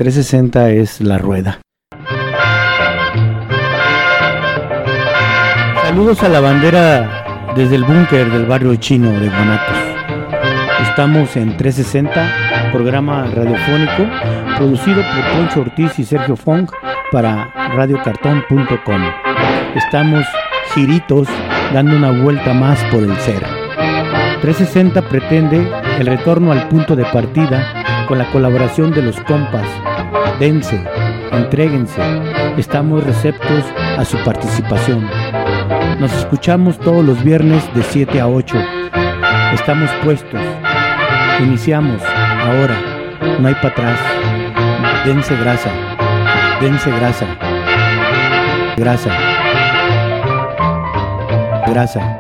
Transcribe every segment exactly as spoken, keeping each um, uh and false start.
trescientos sesenta es la rueda. Saludos a la bandera desde el búnker del barrio chino de Guanatos. Estamos en trescientos sesenta, programa radiofónico producido por Poncho Ortiz y Sergio Fong para radio cartón punto com. Estamos giritos dando una vuelta más por el ser. trescientos sesenta pretende el retorno al punto de partida con la colaboración de los compas. Dense, entréguense, estamos receptos a su participación. Nos escuchamos todos los viernes de siete a ocho. Estamos puestos. Iniciamos ahora. No hay para atrás. Dense grasa. Dense grasa. Grasa. Grasa.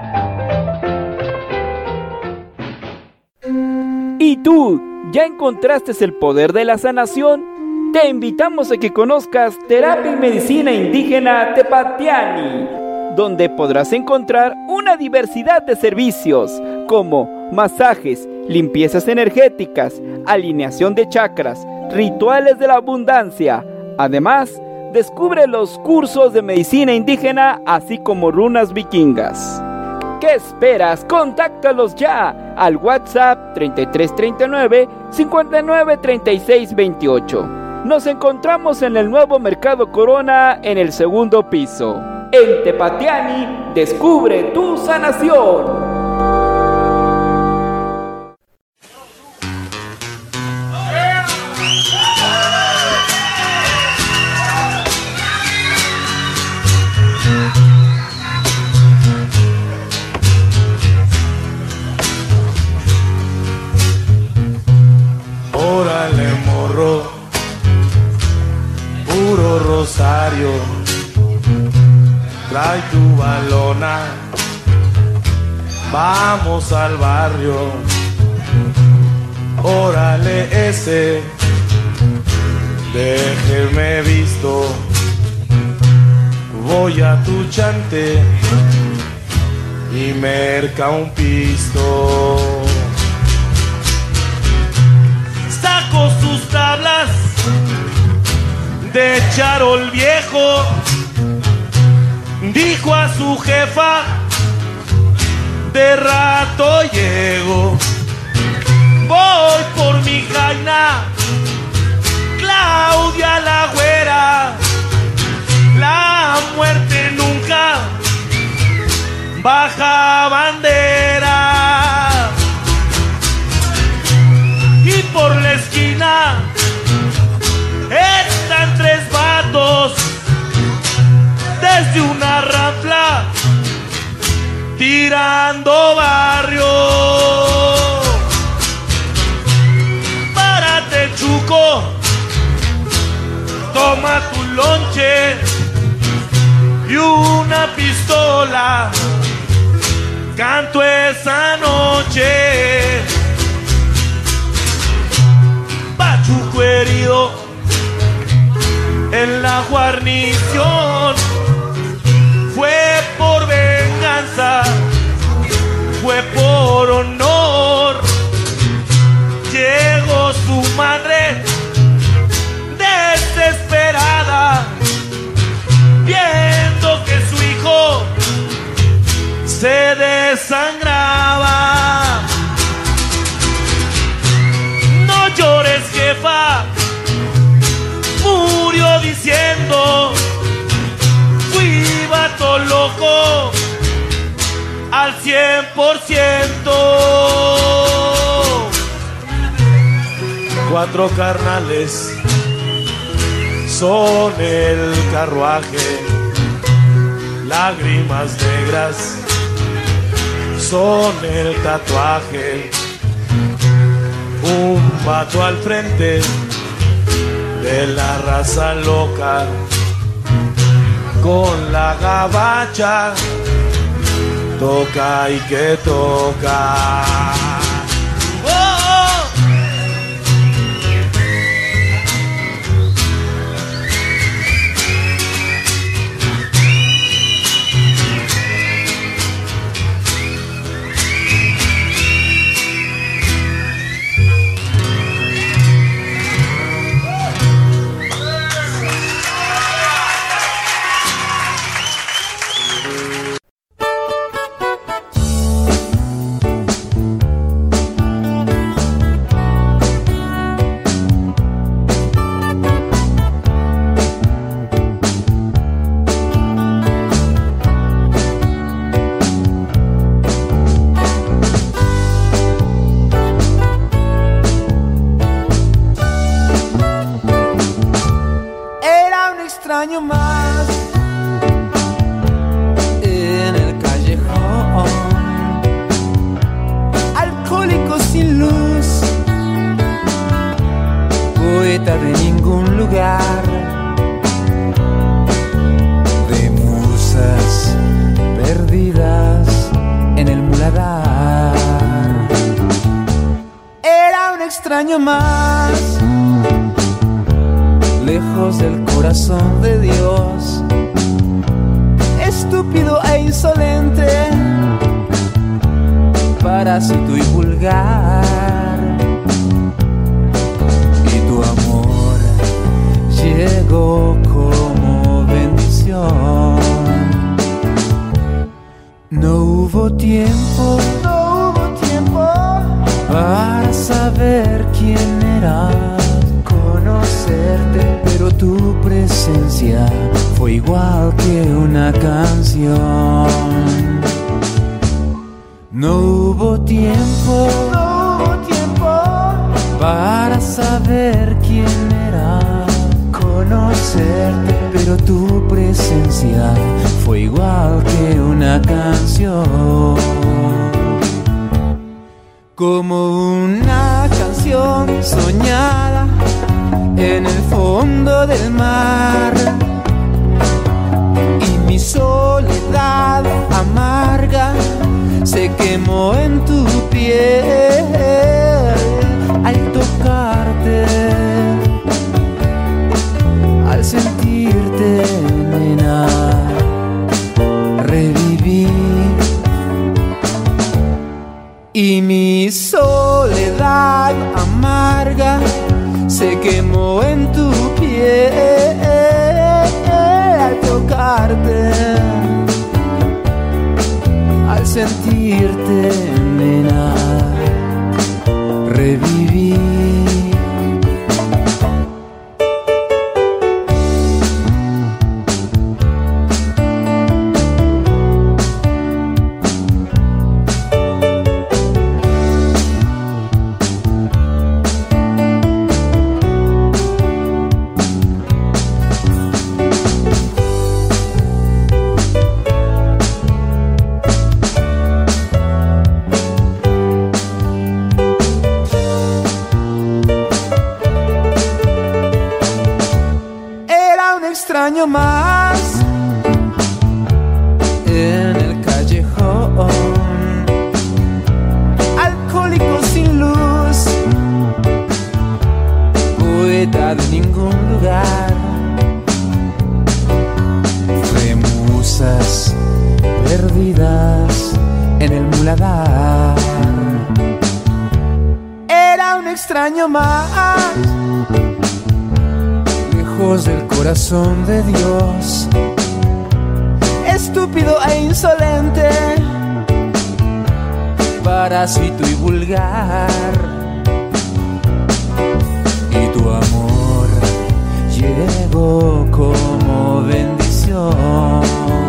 ¿Y tú? ¿Ya encontraste el poder de la sanación? Te invitamos a que conozcas Terapia y Medicina Indígena Tepatiani, donde podrás encontrar una diversidad de servicios como masajes, limpiezas energéticas, alineación de chakras, rituales de la abundancia. Además, descubre los cursos de medicina indígena, así como runas vikingas. ¿Qué esperas? ¡Contáctalos ya! Al WhatsApp treinta y tres treinta y nueve, cincuenta y nueve treinta y seis veintiocho. Nos encontramos en el nuevo Mercado Corona, en el segundo piso. En Tepatiani, descubre tu sanación. Órale, morro, puro rosario, trae tu balona, vamos al barrio. Órale ese, déjeme visto, voy a tu chante y merca un pisto. Saco sus tablas de charol viejo, dijo a su jefa, de rato llego. Voy por mi jaina, Claudia la güera, la muerte nunca baja bandera. Y por la esquina están tres vatos desde una rafla tirando barrio. Párate, chuco, toma tu lonche y una pistola, canto esa noche. Pachuco herido en la guarnición, fue por venganza, fue por honor. Llegó su madre desesperada, viendo que su hijo se desangraba. No llores, jefa, murió diciendo, fui vato loco al cien por ciento. Cuatro carnales son el carruaje, lágrimas negras son el tatuaje. Un vato al frente de la raza loca, con la gabacha, toca y que toca. ¡Oh! poeta de ningún lugar, de musas perdidas en el muladar. Era un extraño más, lejos del corazón de Dios, estúpido e insolente, parásito y vulgar. Y tu amor llegó como bendición. No hubo tiempo, no hubo tiempo para saber quién era, conocerte, pero tu presencia fue igual que una canción. No hubo tiempo, no hubo tiempo para saber quién era, conocerte, pero tu presencia fue igual que una canción. Como una canción soñada en el fondo del mar, y mi soledad amarga se quemó en tu piel al tocarte, al sentirte, nena, reviví. Y mi soledad amarga se quemó en tu piel al tocarte, al sentirte, nena, reviví. Extraño más en el callejón, alcohólico sin luz, poeta de ningún lugar, de musas perdidas en el muladar. Era un extraño más, lejos del corazón de Dios, estúpido e insolente, parásito y vulgar. Y tu amor llegó como bendición.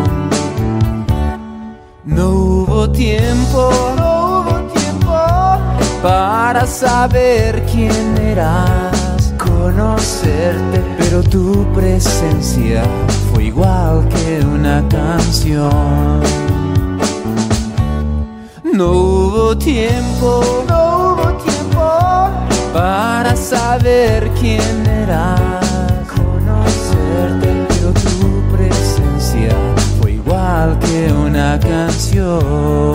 No hubo tiempo, no hubo tiempo para saber quién eras, conocerte, pero tu presencia fue igual que una canción. No hubo tiempo, no hubo tiempo para saber quién eras, conocerte, pero tu presencia fue igual que una canción.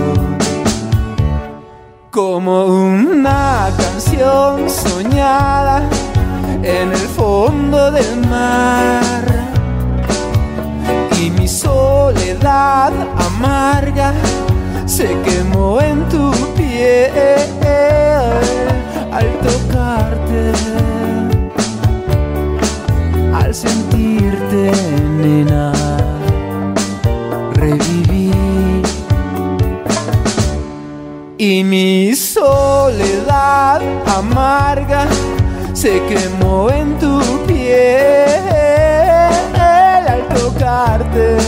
Como una canción soñada en el fondo del mar, y mi soledad amarga se quemó en tu piel al tocarte, al sentirte, nena, reviví. Y mi soledad amarga se quemó en tu piel al tocarte,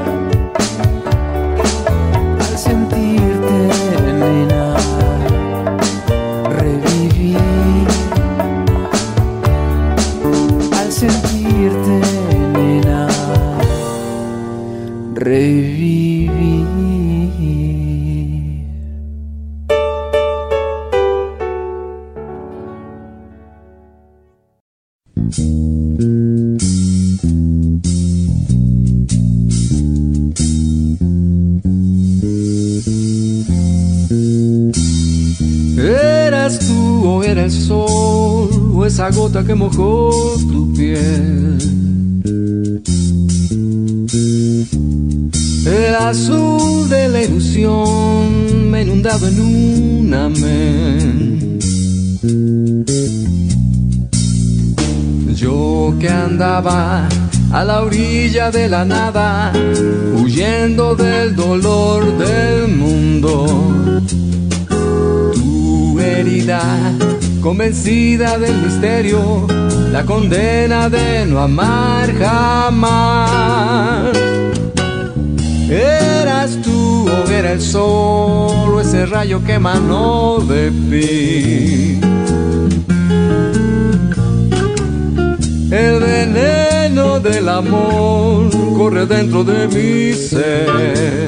al sentirte, nena, reviví. Al sentirte, nena, reviví. ¿Eras tú o era el sol o esa gota que mojó tu piel? El azul de la ilusión me ha inundado en un amén. Yo que andaba a la orilla de la nada, huyendo del dolor del mundo. Tu herida, convencida del misterio, la condena de no amar jamás. ¿Eras tú o era el sol o ese rayo que emanó de ti? El veneno del amor corre dentro de mi ser.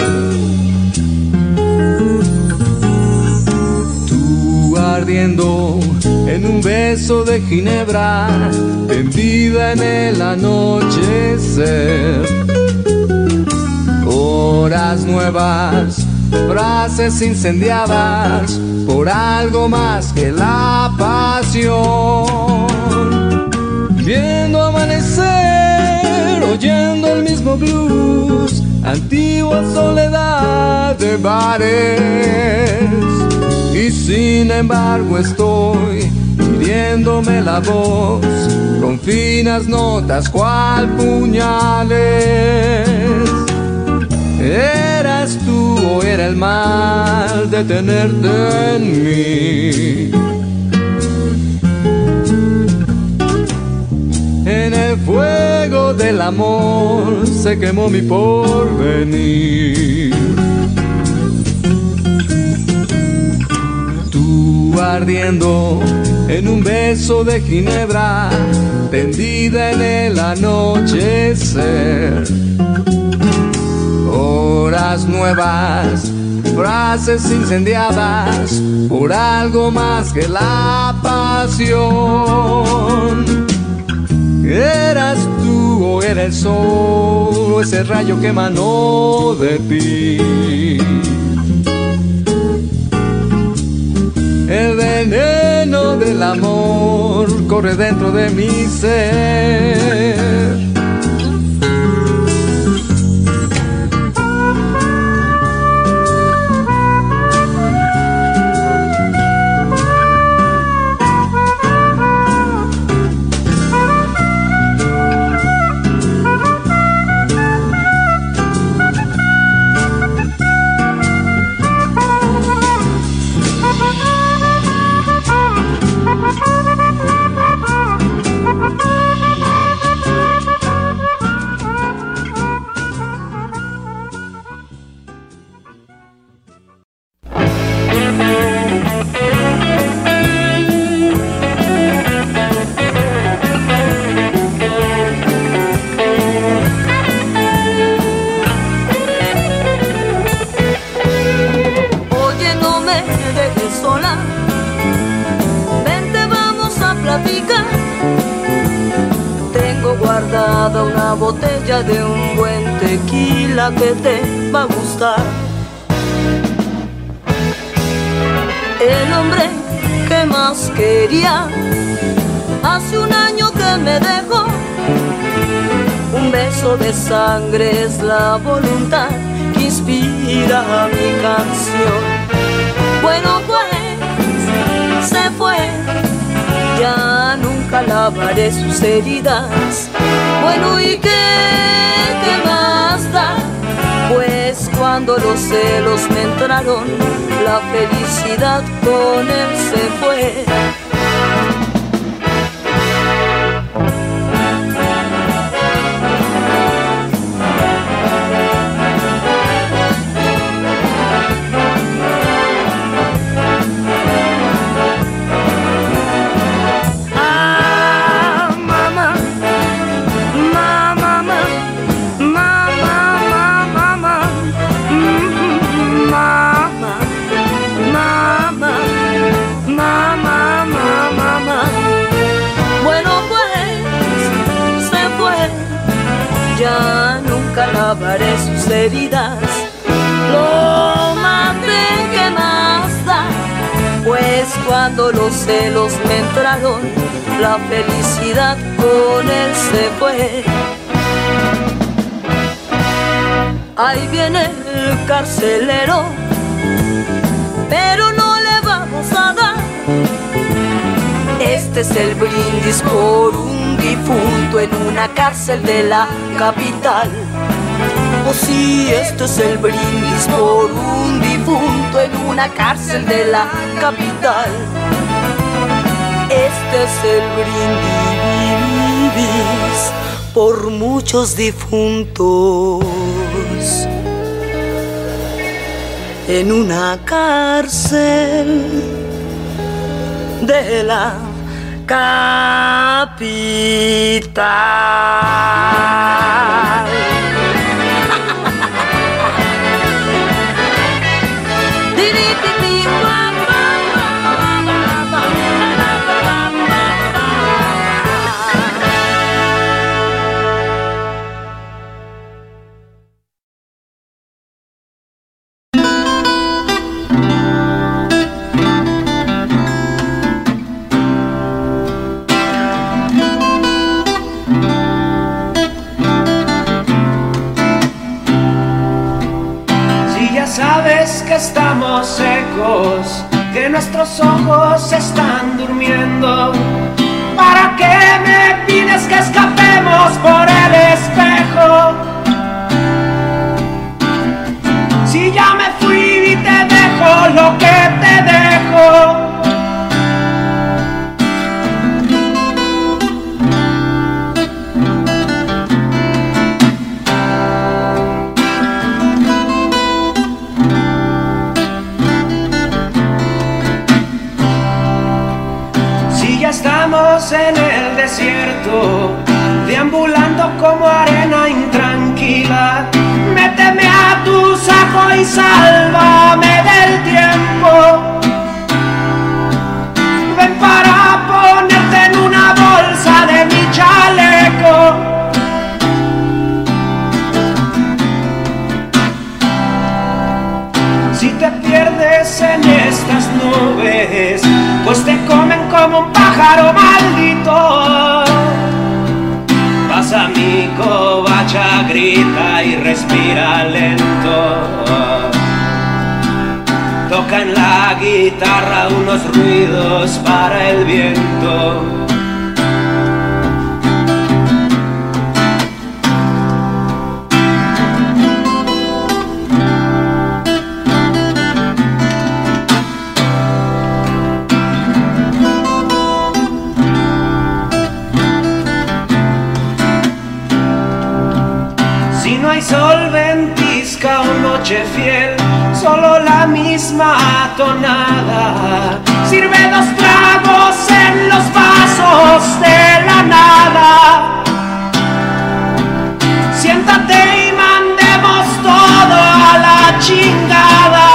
Tú ardiendo en un beso de ginebra, tendida en el anochecer. Horas nuevas, frases incendiadas por algo más que la pasión. Viendo amanecer, oyendo el mismo blues, antigua soledad de bares. Y sin embargo estoy hiriéndome la voz con finas notas cual puñales. ¿Eras tú o era el mal de tenerte en mí? En el fuego del amor se quemó mi porvenir. Tú ardiendo en un beso de ginebra, tendida en el anochecer. Horas nuevas, frases incendiadas por algo más que la pasión. ¿Eras tú o era el sol o ese rayo que emanó de ti? El veneno del amor corre dentro de mi ser. Una botella de un buen tequila que te va a gustar. El hombre que más quería hace un año que me dejó. Un beso de sangre es la voluntad que inspira mi canción. Bueno pues, se fue, ya nunca lavaré sus heridas. Bueno, ¿y qué, qué más da? Pues cuando los celos me entraron, la felicidad con él se fue. Mama, lavaré sus heridas. Lo maté, ¿qué más da? Pues cuando los celos me entraron, la felicidad con él se fue. Ahí viene el carcelero, pero no le vamos a dar. Este es el brindis por un difunto en una cárcel de la capital. Oh sí, este es el brindis por un difunto en una cárcel de la capital. Este es el brindis por muchos difuntos en una cárcel de la capital. Sabes que estamos secos, que nuestros ojos están durmiendo. ¿Para qué me pides que escapemos por el espejo? Si ya me fui y te dejo lo que te dejo. Estamos en el desierto, deambulando como arena intranquila. Méteme a tu saco y sálvame del tiempo. Ven para ponerte en una bolsa de mi chaleco. Si te pierdes en estas nubes, pues te comen como un pájaro maldito. Pasa mi covacha, grita y respira lento. Toca en la guitarra unos ruidos para el viento. Sol, ventisca o noche fiel, solo la misma tonada. Sirve dos tragos en los vasos de la nada. Siéntate y mandemos todo a la chingada.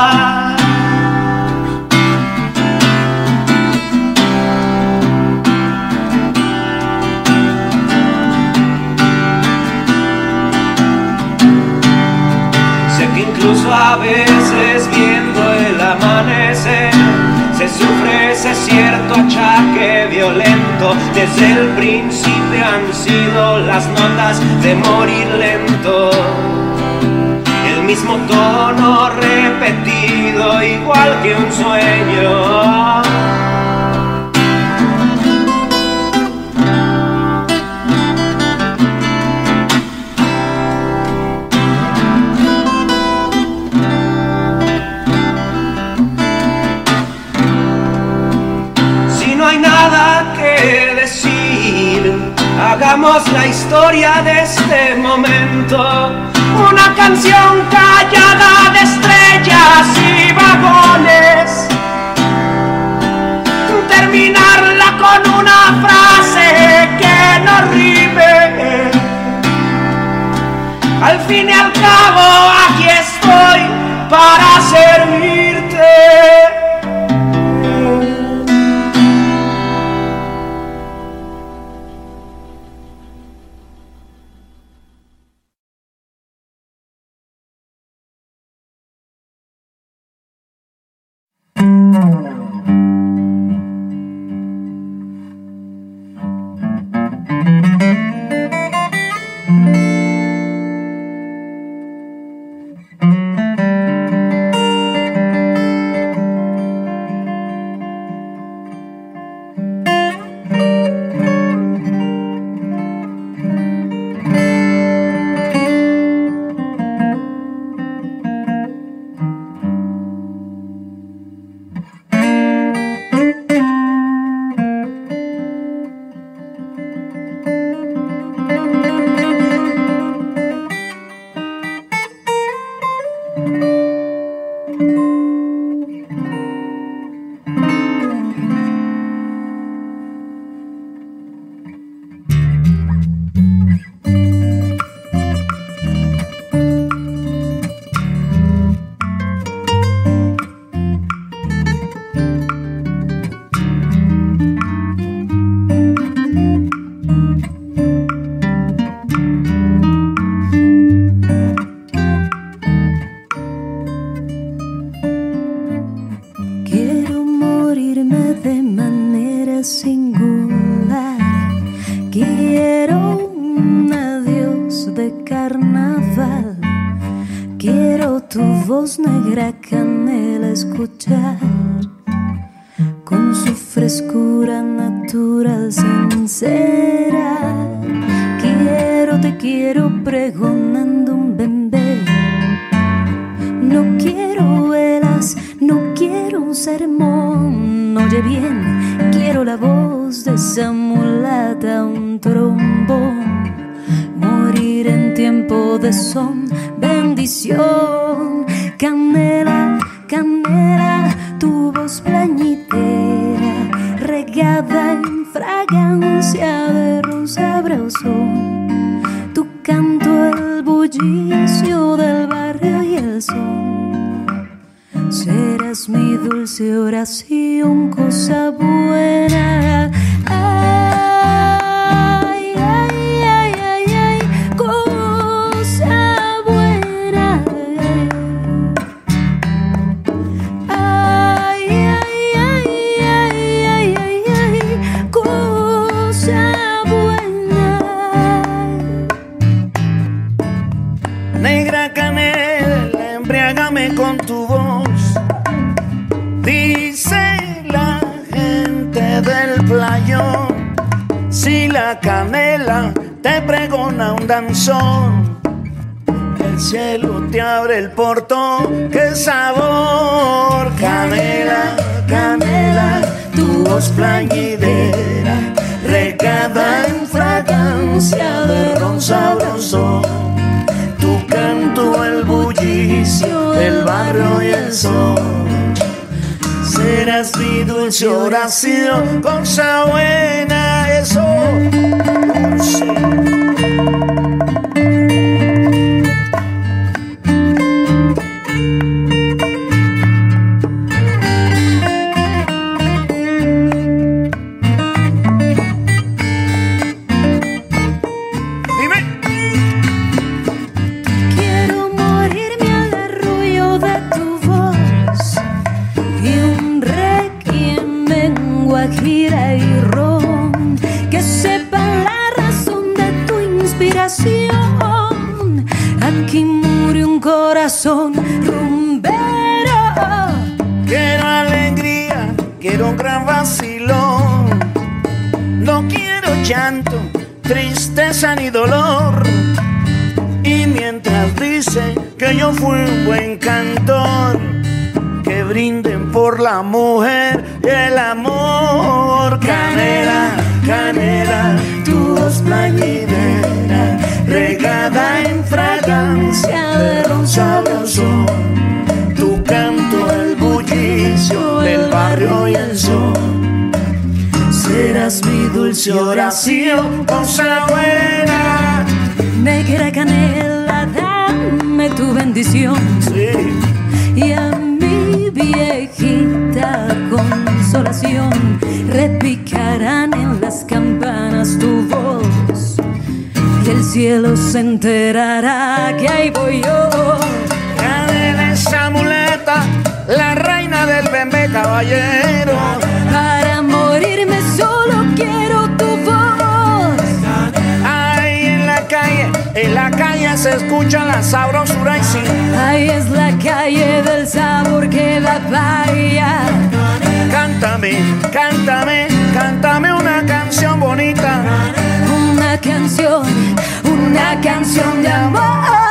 Incluso a veces viendo el amanecer se sufre ese cierto achaque violento. Desde el principio han sido las notas de morir lento. El mismo tono repetido igual que un sueño. Hagamos la historia de este momento, una canción callada de estrellas y vagones. Terminarla con una frase que no rime. Al fin y al cabo aquí estoy para servirte. voz negra canela escuchar, con su frescura natural sincera. Quiero, te quiero pregonando un bembé. No quiero velas, no quiero un sermón. Oye bien, quiero la voz de esa mulata, un trombón. Morir en tiempo de son, bendición. Canela, canela, tu voz plañidera, regada en fragancia de rosa brozón. Tu canto, el bullicio del barrio y el sol. Serás mi dulce oración, cosa buena. Ay, ay, ay, ay, ay, cosa buena. Ay, ay, ay, ay, ay, ay, ay, cosa buena. Negra canela, embriágame con tu voz. Dice la gente del playón, si la canela te pregona un danzón, el cielo te abre el portón. ¡Qué sabor! Canela, canela, tu voz plañidera, regada en fragancia de ron sabroso. Tu canto, el bullicio del barrio y el sol. Serás mi dulce oración, cosa buena, eso. Dulce. Gira y ron, que sepan la razón de tu inspiración. Aquí murió un corazón rumbero. Quiero alegría, quiero un gran vacilón. No quiero llanto, tristeza ni dolor. Y mientras dice que yo fui un buen cantor, que brinden por la mujer y el amor. Canela, canela, tu voz plañidera, regada en fragancia de ron sabroso. Tu canto, el bullicio del barrio y el sol. Serás mi dulce oración, cosa buena. Negra canela, dame tu bendición. Sí. Y a mi viejita consolación repicarán en las campanas tu voz, y el cielo se enterará que ahí voy yo. Canela, esa muleta, la reina del bembé, caballero. Para morirme solo quiero tu voz. Ahí en la calle, en la calle se escucha la sabrosura y sí. Ahí es la calle del sabor que da vaya. Cántame, cántame, cántame una canción bonita. Una canción, una canción de amor.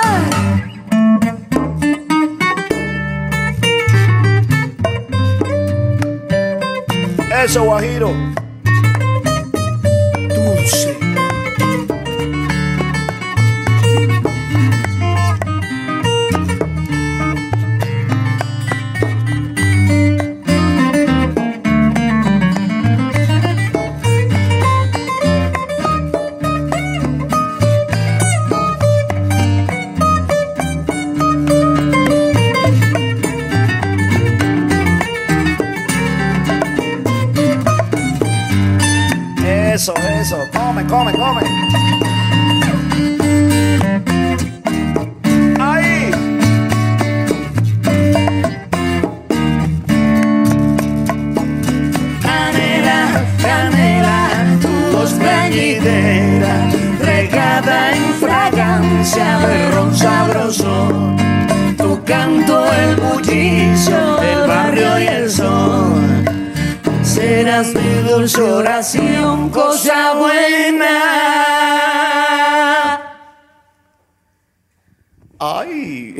Eso, guajiro. Dulce. Eso, eso, come, come, come. Ahí. Canela, canela, tu voz plañidera, regada en fragancia de ron sabroso. Tu canto palabras de dulce oración, cosa buena. ¡Ay!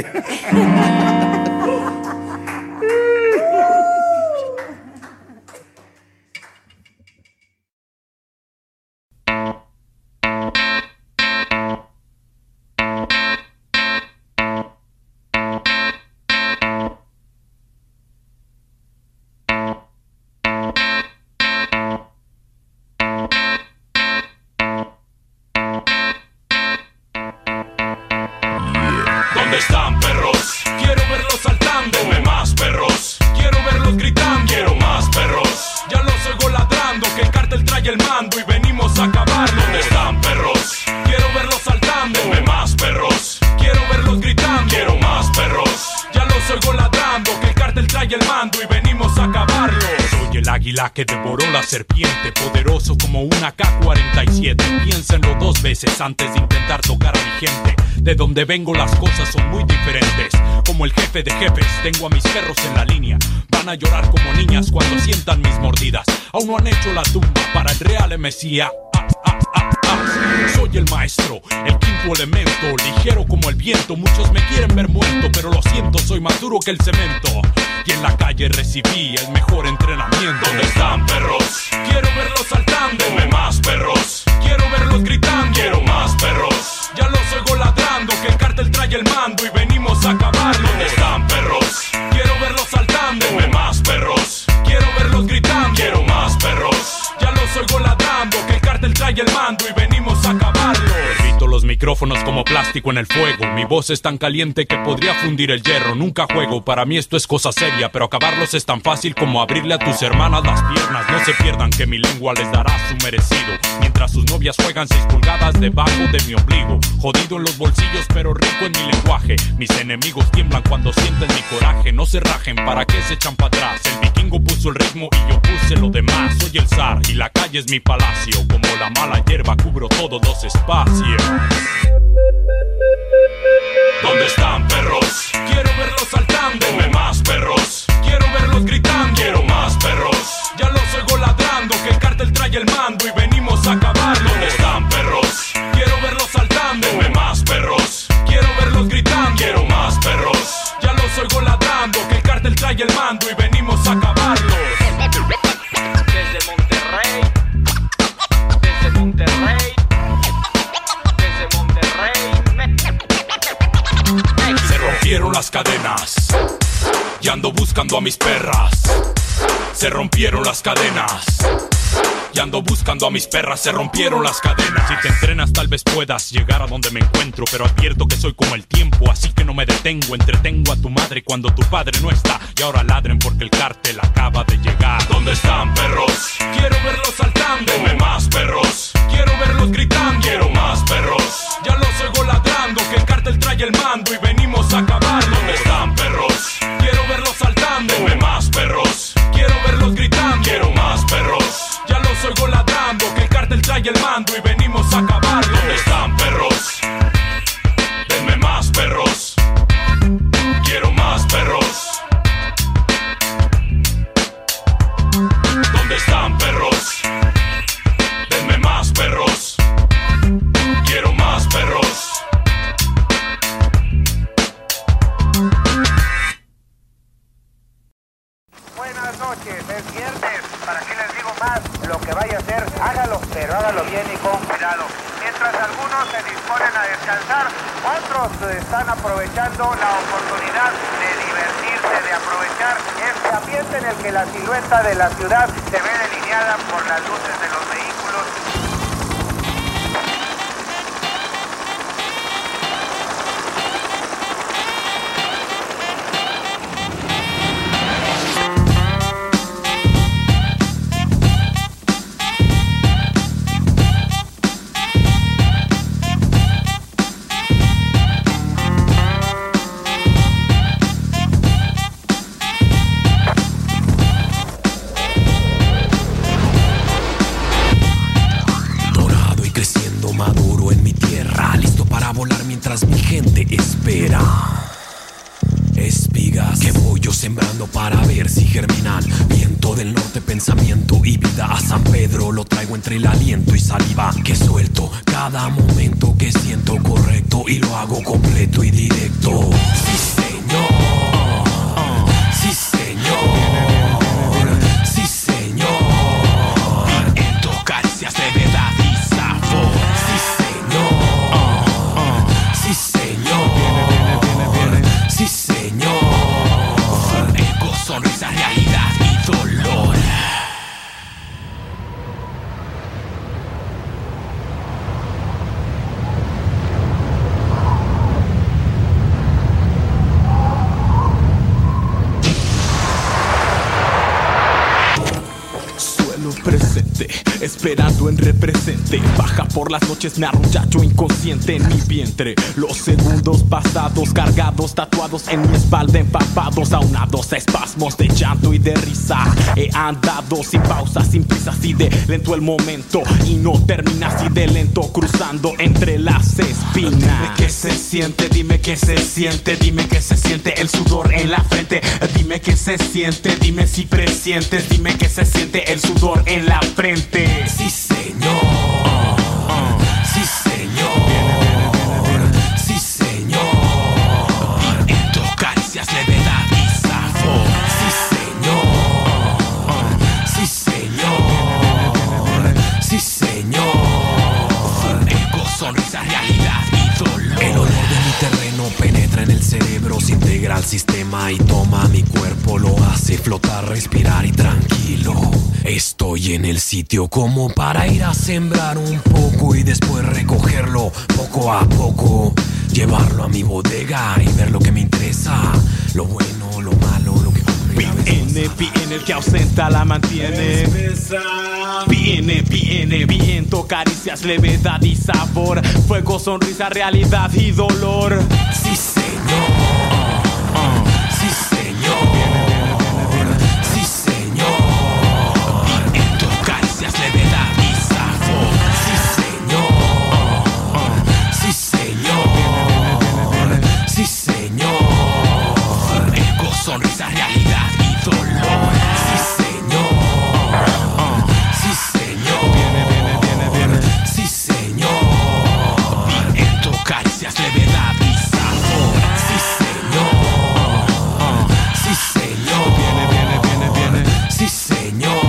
¿Dónde están, perros? Quiero verlos saltando. Deme más, perros. Quiero verlos gritando. Quiero más, perros. Ya los oigo ladrando, que el cártel trae el mando y venimos a acabarlo. ¿Dónde están, perros? Quiero verlos saltando. Deme más, perros. Quiero verlos gritando. Quiero más, perros. Ya los oigo ladrando, que el cártel trae el mando y venimos a acabarlo. Soy el águila que devoró la serpiente, poderoso como una K cuarenta y siete. Piénsenlo dos veces antes de intentar tocar a mi gente. De donde vengo las cosas son muy diferentes. Como el jefe de jefes, tengo a mis perros en la línea. Van a llorar como niñas cuando sientan mis mordidas. Aún no han hecho la tumba para el real M C A. Ah, ah, ah, ah. Soy el maestro, el quinto elemento, ligero como el viento. Muchos me quieren ver muerto, pero lo siento, soy más duro que el cemento. Y en la calle recibí el mejor entrenamiento. ¿Dónde están, perros? Quiero verlos saltando. Deme más, perros. Quiero verlos gritando. Quiero más, perros. Ya los oigo ladrando, que el cártel trae el mando y venimos a acabarlo. ¿Dónde están, perros? Quiero verlos saltando. Deme más, perros. Quiero verlos gritando. Quiero más, perros. Ya los oigo ladrando, que el cártel trae el mando y venimos a acabarlo. Evito los micrófonos como plástico en el fuego. Mi voz es tan caliente que podría fundir el hierro. Nunca juego, para mí esto es cosa seria, pero acabarlos es tan fácil como abrirle a tus hermanas las piernas. No se pierdan que mi lengua les dará su merecido, mientras sus novias juegan seis pulgadas debajo de mi ombligo. Jodido en los bolsillos pero rico en mi lenguaje. Mis enemigos tiemblan cuando sienten mi coraje. No se rajen, ¿para qué se echan para atrás? El vikingo puso el ritmo y yo puse lo demás. Soy el zar y la calle es mi palacio. Como la mala hierba cubro todos los espacios. ¿Dónde están, perros? Quiero verlos saltando. Deme más, perros. Quiero verlos gritando. Quiero más, perros. Ya los oigo ladrando, que el cártel trae el mando y venimos a acabarlo. ¿Dónde están, perros? Quiero verlos saltando. Deme más, perros. Quiero verlos gritando. Quiero más, perros. Ya los oigo ladrando, que el cártel trae el mando y venimos a acabarlo. Desde Monterrey, desde Monterrey, desde Monterrey. Se rompieron las cadenas y ando buscando a mis perras. Se rompieron las cadenas y ando buscando a mis perras. Se rompieron las cadenas. Si te entrenas tal vez puedas llegar a donde me encuentro, pero advierto que soy como el tiempo, así que no me detengo. Entretengo a tu madre cuando tu padre no está, y ahora ladren porque el cártel acaba de llegar. ¿Dónde están, perros? Quiero verlos saltando. Deme más, perros. Quiero verlos gritando. Quiero más, perros. Ya los oigo ladrando, que el cártel trae el mando y venimos a acabarlo. ¿Dónde están, perros? Quiero verlos saltando. Deme más, perros. Quiero verlos gritando. Quiero más, perros. Ya los oigo ladrando, que el cártel trae el mando y venimos a acabarlo. ¿Dónde están, perros? Denme más, perros. Quiero más, perros. ¿Dónde están, perros? Denme más, perros. Quiero más, perros. Buenas noches, es viernes. ¿Para qué les digo más? Lo que vaya a hacer, hágalo, pero hágalo bien y con cuidado. Mientras algunos se disponen a descansar, otros están aprovechando la oportunidad de divertirse, de aprovechar este ambiente en el que la silueta de la ciudad se ve delineada por las luces de los vehículos. sembrando para ver si germinan. Viento del norte, pensamiento y vida a San Pedro. Lo traigo entre el aliento y saliva que suelto. Cada momento que siento correcto y lo hago completo y directo. Sí, señor. Sí, señor. Sí, señor. Viento, caricias, levedad y sabor. Sí, señor. Sí, señor. Sí, señor. Eco, sonrisa, realidad y dolor. Presente, esperando en represente. Baja por las noches, me arrullacho inconsciente en mi vientre. Los segundos pasados, cargados, tatuados en mi espalda, empapados, aunados a espasmos de llanto y de risa. He andado sin pausa, sin prisa, así de lento el momento. Y no termina así de lento, cruzando entre las espinas. Dime qué se siente, dime qué se siente, dime qué se siente el sudor en la frente. Dime qué se siente, dime si presientes, dime qué se siente el sudor en la frente. Sí, señor. Sí, señor. Sí, señor. Viento, caricias, levedad y sabor. Sí, señor. Sí, señor. Sí, señor. Eco, sonrisa, realidad y dolor. El olor de mi terreno penetra en el cerebro, se integra al sistema y toma mi cuerpo. Lo hace flotar, respirar y tranquilo. Estoy en el sitio como para ir a sembrar un poco y después recogerlo poco a poco. Llevarlo a mi bodega y ver lo que me interesa. Lo bueno, lo malo, lo que viene, viene, el que ausenta la mantiene. Viene, viene, viento, caricias, levedad y sabor. Fuego, sonrisa, realidad y dolor. Sí, señor. Sí, señor. Sí, señor. Viento, caricias, levedad y sabor. Sí, señor. Sí, señor. Sí, señor. Eco, sonrisa, realidad y dolor. Sí, señor. Sí, señor. Sí, señor. Viento, caricias, levedad y sabor. Sí, señor. Sí, señor. Sí, señor.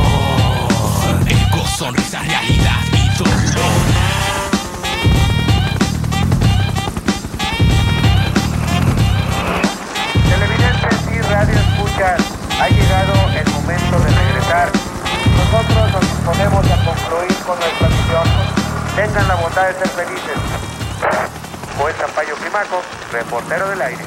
Eco, sonrisa, realidad y dolor. Televidentes y radio escuchas, ha llegado el momento de regresar. Nosotros nos disponemos a concluir con nuestra misión. Tengan la bondad de ser felices. Juez Zampayo Climaco, reportero del aire.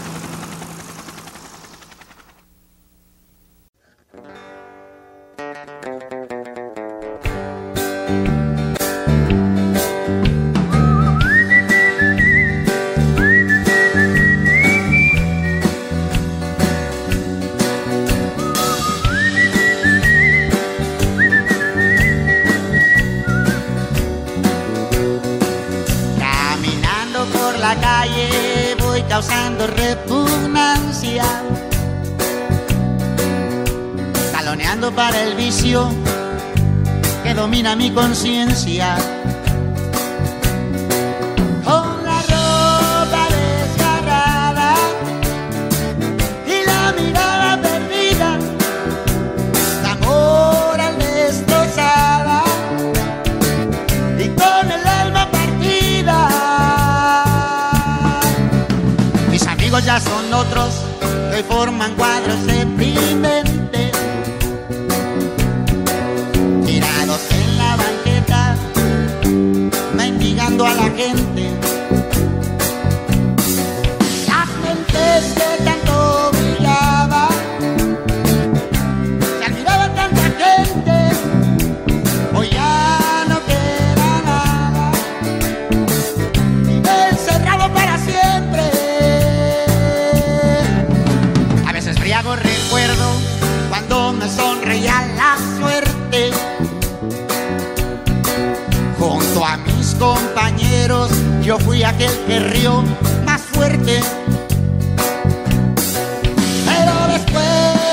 Caminando por la calle voy causando repugnancia, taloneando para el vicio que domina mi conciencia. Con la ropa desgarrada y la mirada perdida, la moral destrozada y con el alma partida. Mis amigos ya son otros que hoy forman cuadros deprimentes, tirados en la banqueta, mendigando a la gente. Las mentes que tanto brillaban, se admiraba tanta gente, hoy ya no queda nada, vive encerrado para siempre. A veces briago recuerdo cuando me sonreía la suerte. Junto a mis compañeros yo fui aquel que rió más fuerte. Pero después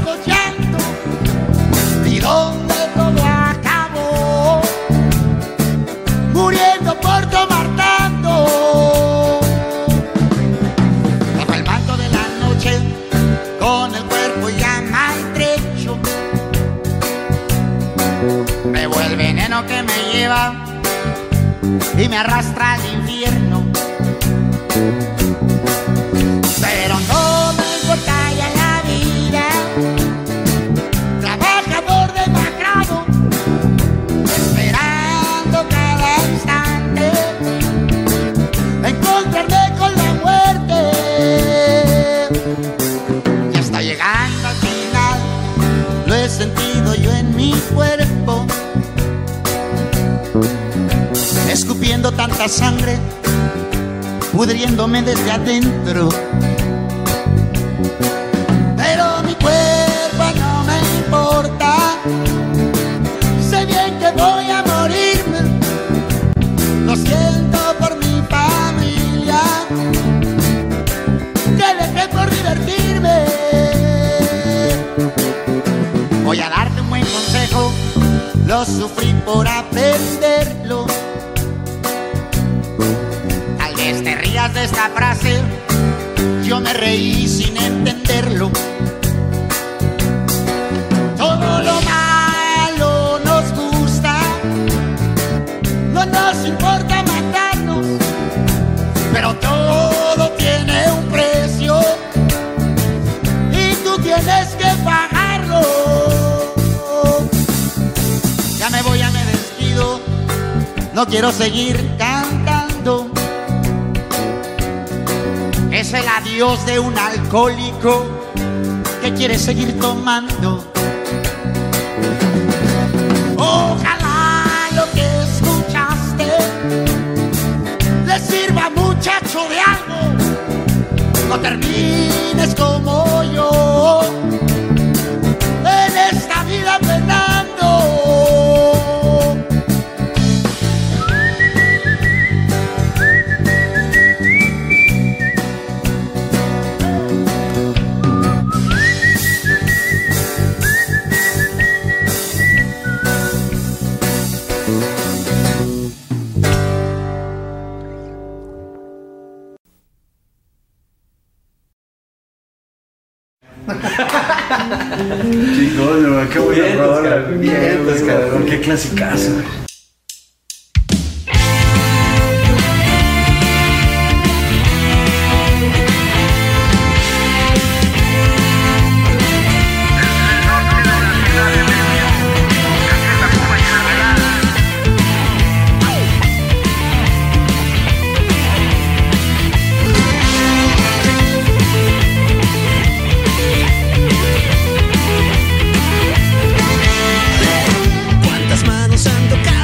amargo llanto y donde todo acabó, muriendo por tomar tanto. Bajo el manto de la noche, con el cuerpo ya maltrecho, bebo el veneno que me lleva y me arrastra al infierno. Pero no me importa ya la vida, trabajador demacrado, esperando cada instante encontrarme con la muerte. Ya está llegando al final, lo he sentido yo en mi cuerpo, escupiendo tanta sangre, pudriéndome desde adentro. Pero mi cuerpo no me importa, sé bien que voy a morirme. Lo siento por mi familia, que dejé por divertirme. Voy a darte un buen consejo, lo sufrí por aprenderlo. Tal vez te rías de esta frase, yo me reí sin entenderlo. Todo lo malo nos gusta, no nos importa matarnos, pero todo tiene un precio y tú tienes que pagarlo. Ya me voy, ya me despido, no quiero seguir cantando. Es el adiós de un alcohólico que quiere seguir tomando. Ojalá lo que escuchaste le sirva, muchacho, de algo. No termines como yo en esta vida penando. Chicos, güey, qué buena Bien, rola. Oscar, Bien, bien, Oscar, Oscar. qué clasicazo. Cuántas manos han tocado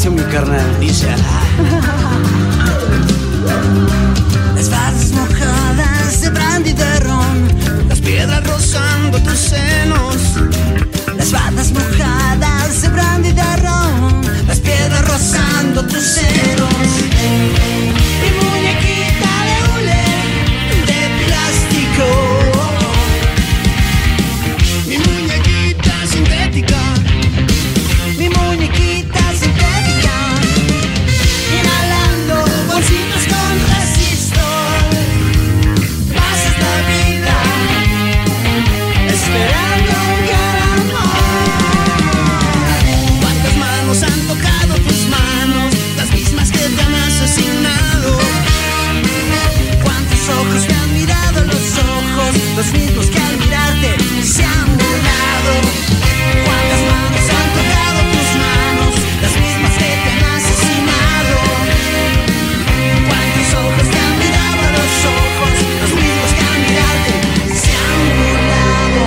canción, mi carnal, dice. Las fases mojadas de brandy de ron, las piedras rozando tus senos. Las batas mojadas de brandy de ron, las piedras rozando tus senos. Mi muñequita de hule, de plástico. Mi muñequita sintética. Mi muñequita sintética. Inhalando bolsitos con resistor. Pasas la vida esperando un gran amor. ¿Cuántas manos han tocado tus manos? Las mismas que te han asesinado. ¿Cuántos ojos te han mirado los ojos? Los mismos que al mirarte se han burlado. ¿Cuántas manos han tocado tus manos? Las mismas que te han asesinado. ¿Cuántos ojos te han mirado los ojos? Los mismos que al mirarte se han burlado.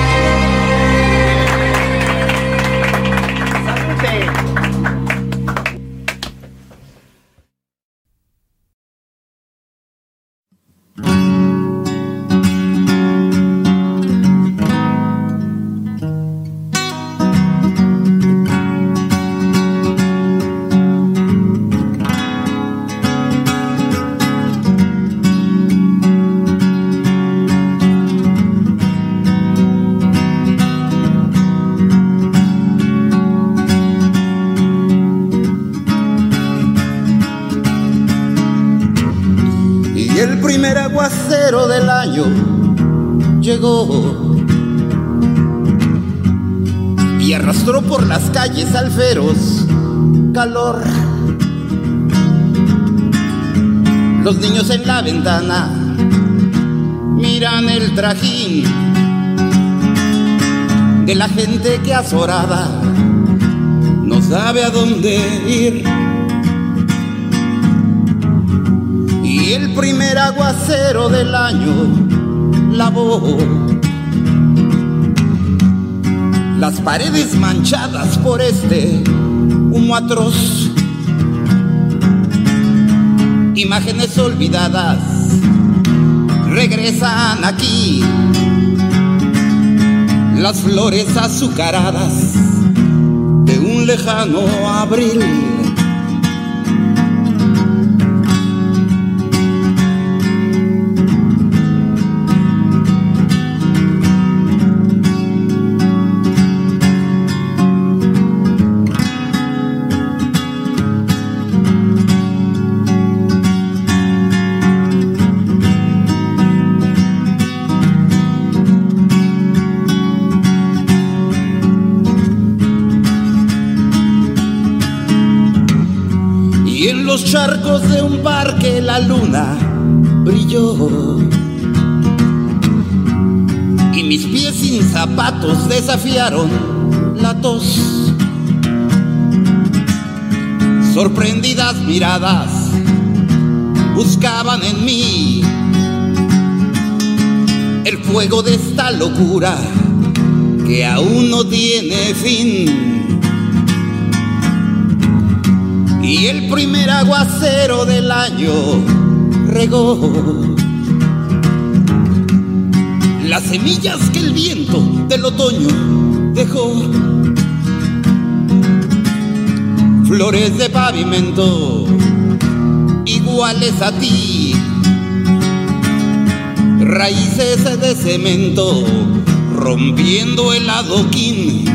Y el primer aguacero del año llegó y arrastró por las calles alferos calor. Los niños en la ventana miran el trajín de la gente que azorada no sabe a dónde ir. Y el primer aguacero del año lavó las paredes manchadas por este humo atroz. Imágenes olvidadas regresan aquí, las flores azucaradas de un lejano abril. Los charcos de un parque la luna brilló y mis pies sin zapatos desafiaron la tos. Sorprendidas miradas buscaban en mí el fuego de esta locura que aún no tiene fin. Y el primer aguacero del año regó las semillas que el viento del otoño dejó. Flores de pavimento iguales a ti, raíces de cemento rompiendo el adoquín.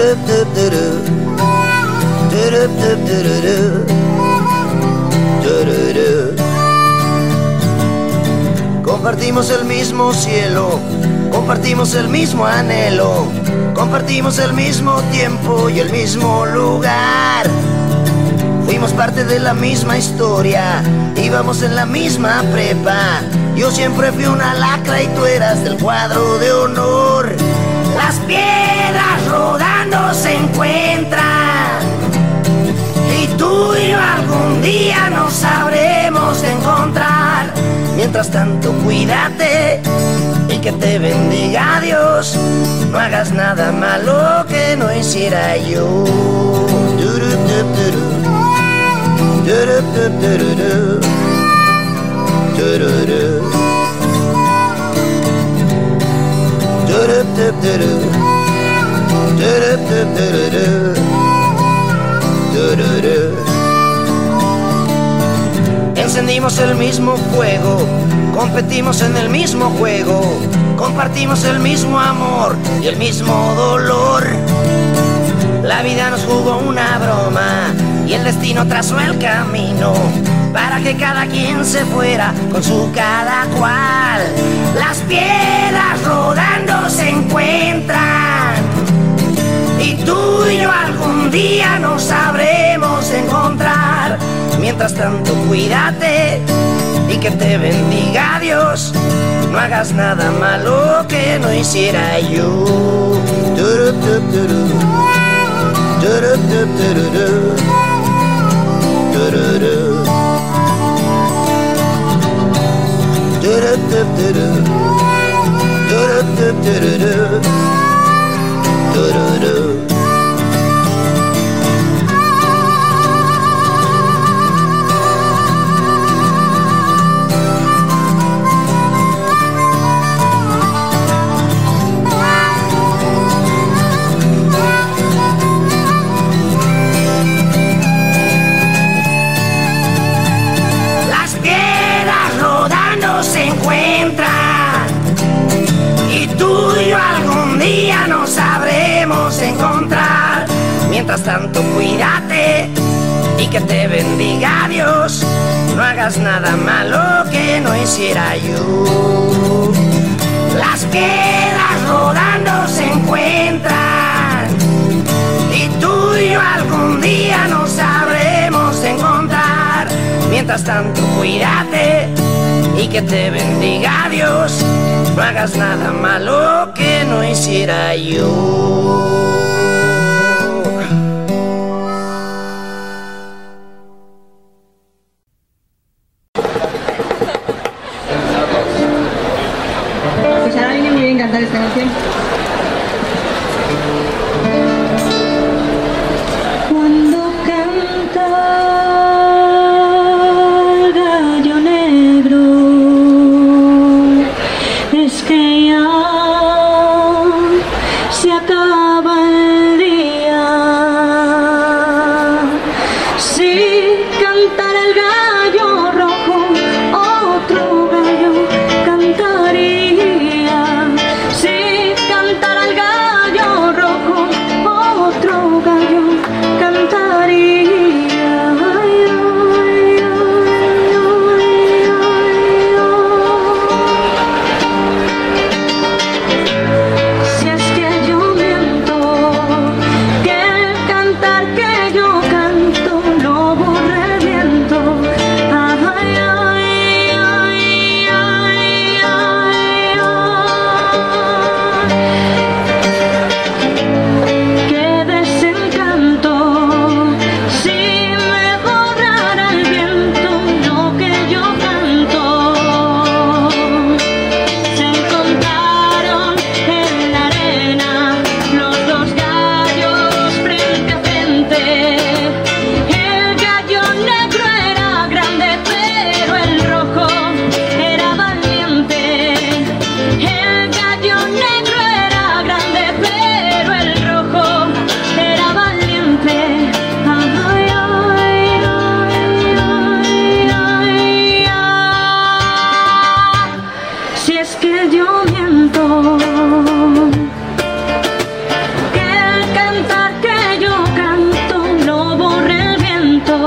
Compartimos el mismo cielo, compartimos el mismo anhelo, compartimos el mismo tiempo y el mismo lugar. Fuimos parte de la misma historia, íbamos en la misma prepa. Yo siempre fui una lacra y tú eras del cuadro de honor. Las piedras rodando se encuentran y tú y yo algún día nos sabremos encontrar. Mientras tanto cuídate y que te bendiga Dios. No hagas nada malo que no hiciera yo. Encendimos el mismo fuego, competimos en el mismo juego, compartimos el mismo amor y el mismo dolor. La vida nos jugó una broma y el destino trazó el camino para que cada quien se fuera con su cada cual. Las piedras rodando se encuentran y tú y yo algún día nos sabremos encontrar. Mientras tanto cuídate y que te bendiga Dios. No hagas nada malo que no hiciera yo. Se encuentran y tú y yo algún día nos sabremos encontrar. Mientras tanto cuídate y que te bendiga Dios. No hagas nada malo que no hiciera yo. Las piedras rodando se encuentran y tú y yo algún día nos sabremos encontrar. Mientras tanto cuídate y que te bendiga Dios. No hagas nada malo que no hiciera yo. Pues ahora viene muy bien cantar esta canción. Cuando canta que ya se acaba el día. Si cantara el gallo rojo, otro gallo cantaría. Si cantara el gallo rojo, otro gallo cantaría. Que el cantar que yo canto lo borra el viento.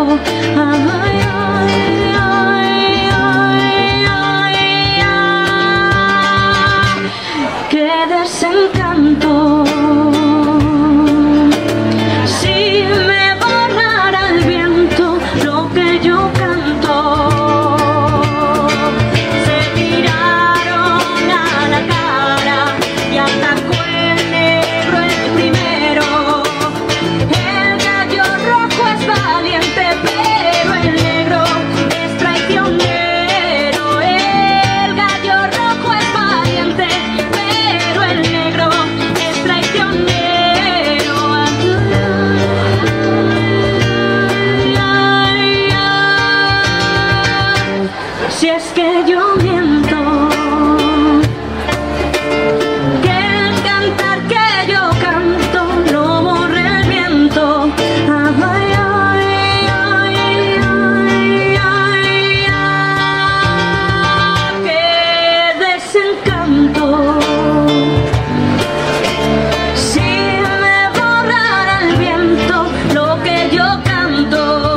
Ay, ay, ay, ay, ay, ay. Qué desencanto. Si me borrara el viento lo que yo canto. Se tiraron a la cara y atacó el negro el primero. El gallo rojo es valiente, pero el negro es traicionero. El gallo rojo es valiente, pero el negro es traicionero. Ay, ay, ay. Si es que yo miento, que el cantar que yo canto lo borre el viento. Ay, ay, ay, ay, ay, ay. Qué desencanto. Si me borrara el viento lo que yo canto.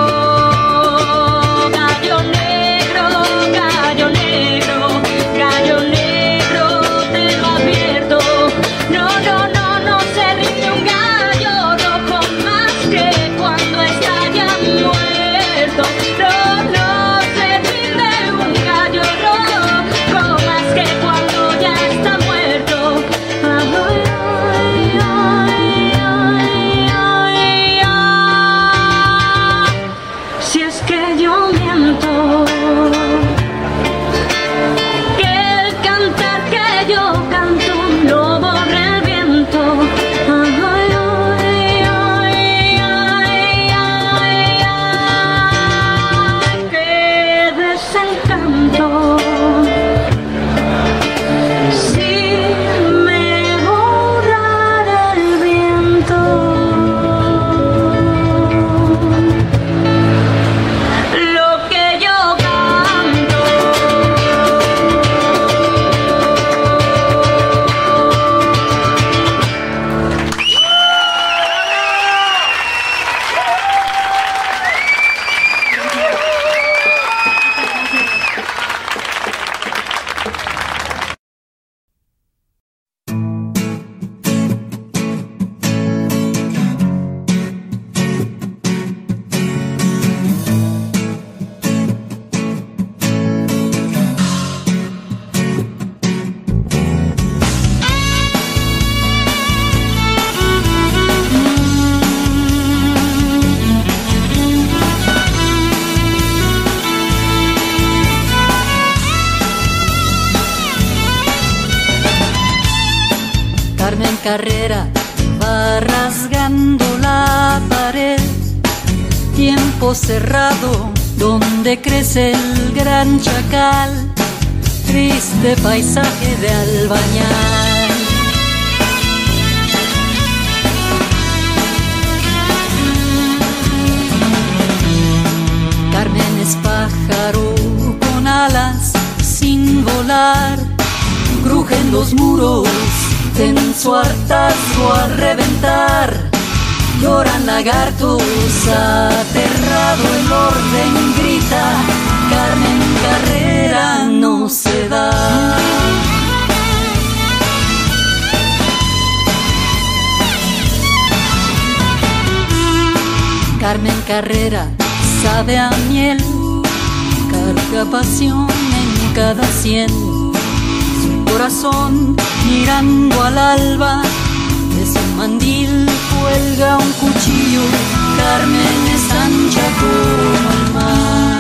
Gallo negro, gallo negro, gallo negro, te lo advierto. No, no, no, no se rinde un gallo rojo más que cuando está ya muerto. No, no se rinde un gallo rojo más que cuando ya está muerto. Ay, ay, ay, ay, ay, ay. Si es que yo miento, que el cantar que yo canto lo borre el viento. Ay, ay, ay, ay, ay, ay. Qué desencanto. Si me borrara el viento lo que yo canto. Carmen Carrera va rasgando la pared. Tiempo cerrado donde crece el gran chacal. Triste paisaje de Albañal. Carmen es pájaro con alas sin volar. Crujen los muros en su hartazgo a reventar. Lloran lagartos, aterrado el orden grita. Carmen Carrera no se da. Carmen Carrera sabe a miel, carga pasión en cada sien. Su corazón mirando al alba, de su mandil cuelga un cuchillo. Carmen es ancha como el mar.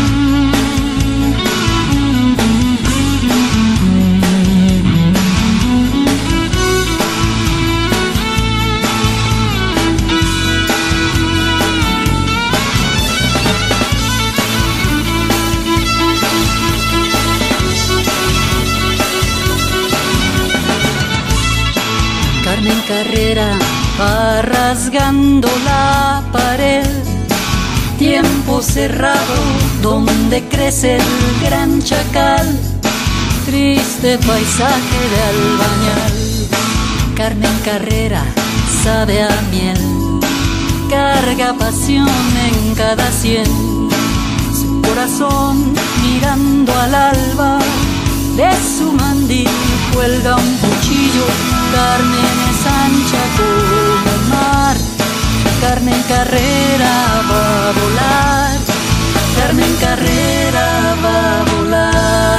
Carmen Carrera va rasgando la pared. Tiempo cerrado donde crece el gran chacal. Triste paisaje de Albañal. Carmen Carrera sabe a miel, carga pasión en en cada sien. Su corazón mirando al alba, de su mandil cuelga un cuchillo. Carmen es ancha como el mar, Carmen Carrera va a volar, Carmen Carrera va a volar.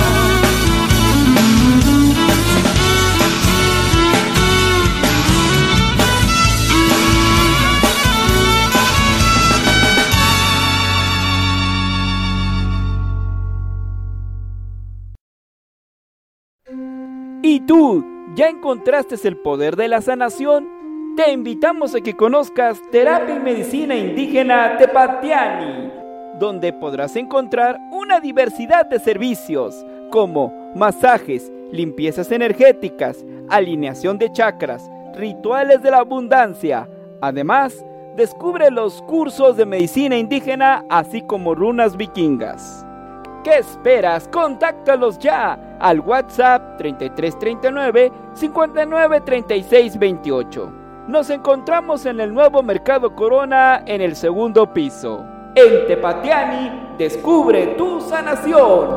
¿Y tú, ya encontraste el poder de la sanación? Te invitamos a que conozcas Terapia y Medicina Indígena Tepatiani, donde podrás encontrar una diversidad de servicios como masajes, limpiezas energéticas, alineación de chakras, rituales de la abundancia. Además, descubre los cursos de medicina indígena, así como runas vikingas. ¿Qué esperas? ¡Contáctalos ya! Al WhatsApp treinta y tres treinta y nueve, cincuenta y nueve treinta y seis veintiocho. Nos encontramos en el nuevo Mercado Corona, en el segundo piso. En Tepatiani, descubre tu sanación.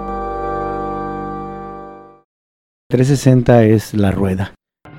trescientos sesenta es la rueda.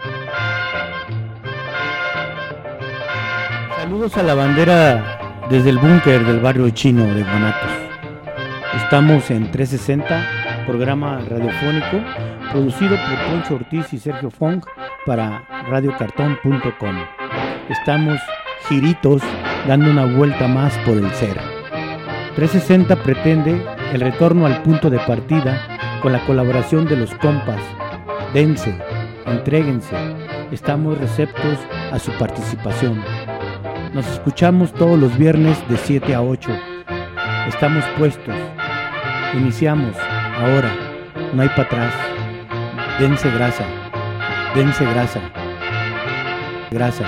Saludos a la bandera desde el búnker del barrio chino de Guanatos. Estamos en trescientos sesenta, programa radiofónico producido por Poncho Ortiz y Sergio Fong para radio cartón punto com. Estamos giritos dando una vuelta más por el ser. trescientos sesenta pretende el retorno al punto de partida con la colaboración de los compas. Dense, entréguense, estamos receptos a su participación. Nos escuchamos todos los viernes de siete a ocho. Estamos puestos. Iniciamos, ahora, no hay para atrás. Dense grasa, dense grasa, grasa,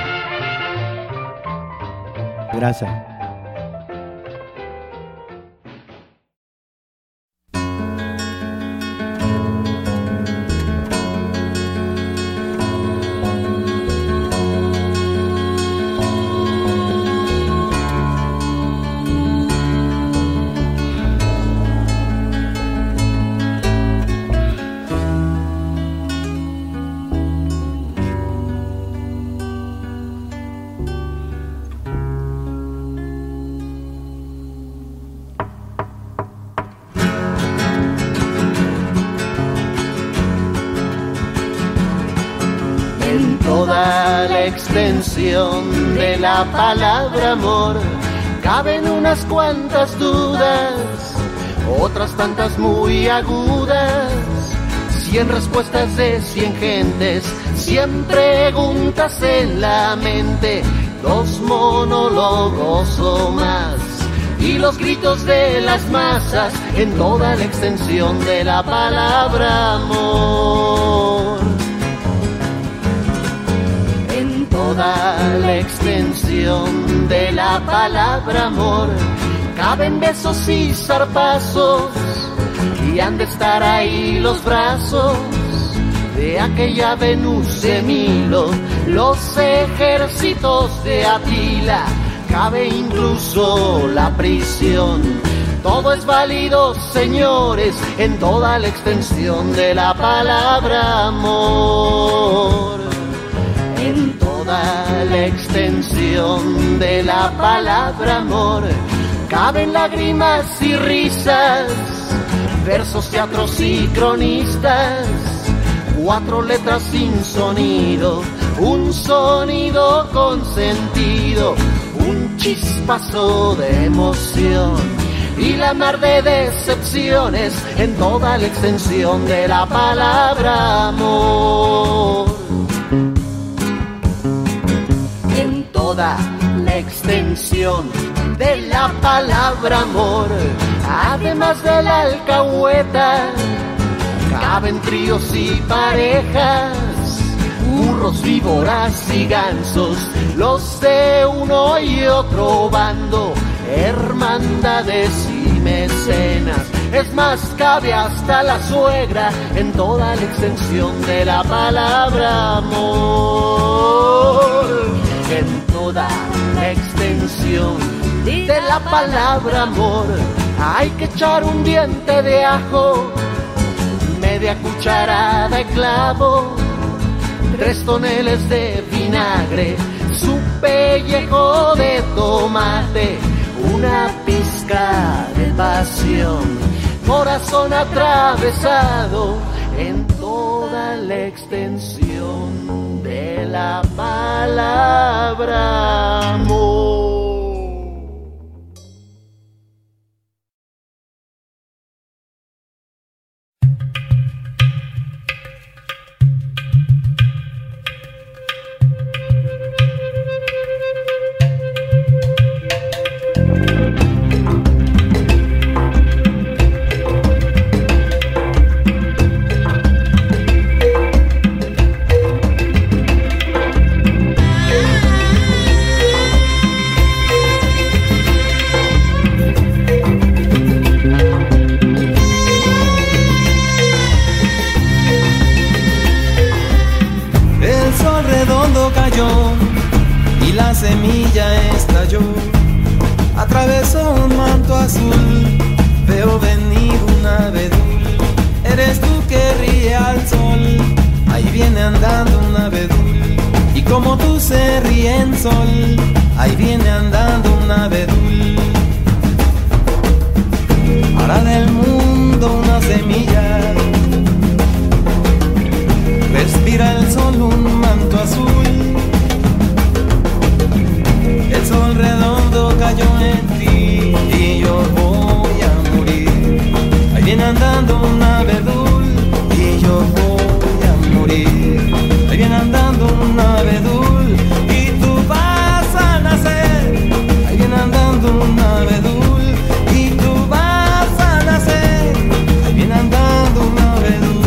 grasa. Extensión de la palabra amor caben unas cuantas dudas, otras tantas muy agudas, cien respuestas de cien gentes, cien preguntas en la mente, dos monólogos o más y los gritos de las masas en toda la extensión de la palabra amor. Toda la extensión de la palabra amor caben besos y zarpazos y han de estar ahí los brazos de aquella Venus de Milo, los ejércitos de Atila, cabe incluso la prisión. Todo es válido, señores, en toda la extensión de la palabra amor. En toda la extensión de la palabra amor caben lágrimas y risas, versos, teatros y cronistas, cuatro letras sin sonido, un sonido con sentido, un chispazo de emoción y la mar de decepciones en toda la extensión de la palabra amor. Toda la extensión de la palabra amor, además de la alcahueta, caben tríos y parejas, burros, víboras y gansos, los de uno y otro bando, hermandades y mecenas. Es más, cabe hasta la suegra en toda la extensión de la palabra amor. En toda la extensión de la palabra amor. Hay que echar un diente de ajo, media cucharada de clavo, tres toneles de vinagre, su pellejo de tomate, una pizca de pasión, corazón atravesado en toda la extensión de la palabra amor. Y la semilla estalló, atravesó un manto azul, veo venir un abedul, eres tú que ríe al sol, ahí viene andando un abedul, y como tú se ríe en sol, ahí viene andando un abedul, hará del mundo una semilla, respira el sol un manto azul. El sol redondo cayó en ti y yo voy a morir. Ahí viene andando un abedul y yo voy a morir. Ahí viene andando un abedul y tú vas a nacer. Ahí viene andando un abedul y tú vas a nacer. Ahí viene andando un abedul.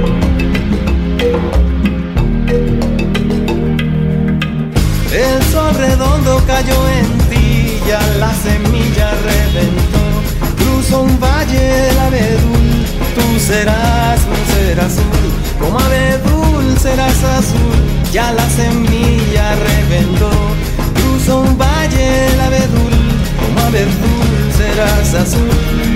El sol redondo cayó en ti, ya la semilla reventó. Cruzó un valle el abedul, tú serás un ser azul. Como abedul serás azul, ya la semilla reventó. Cruzó un valle el abedul, como abedul serás azul.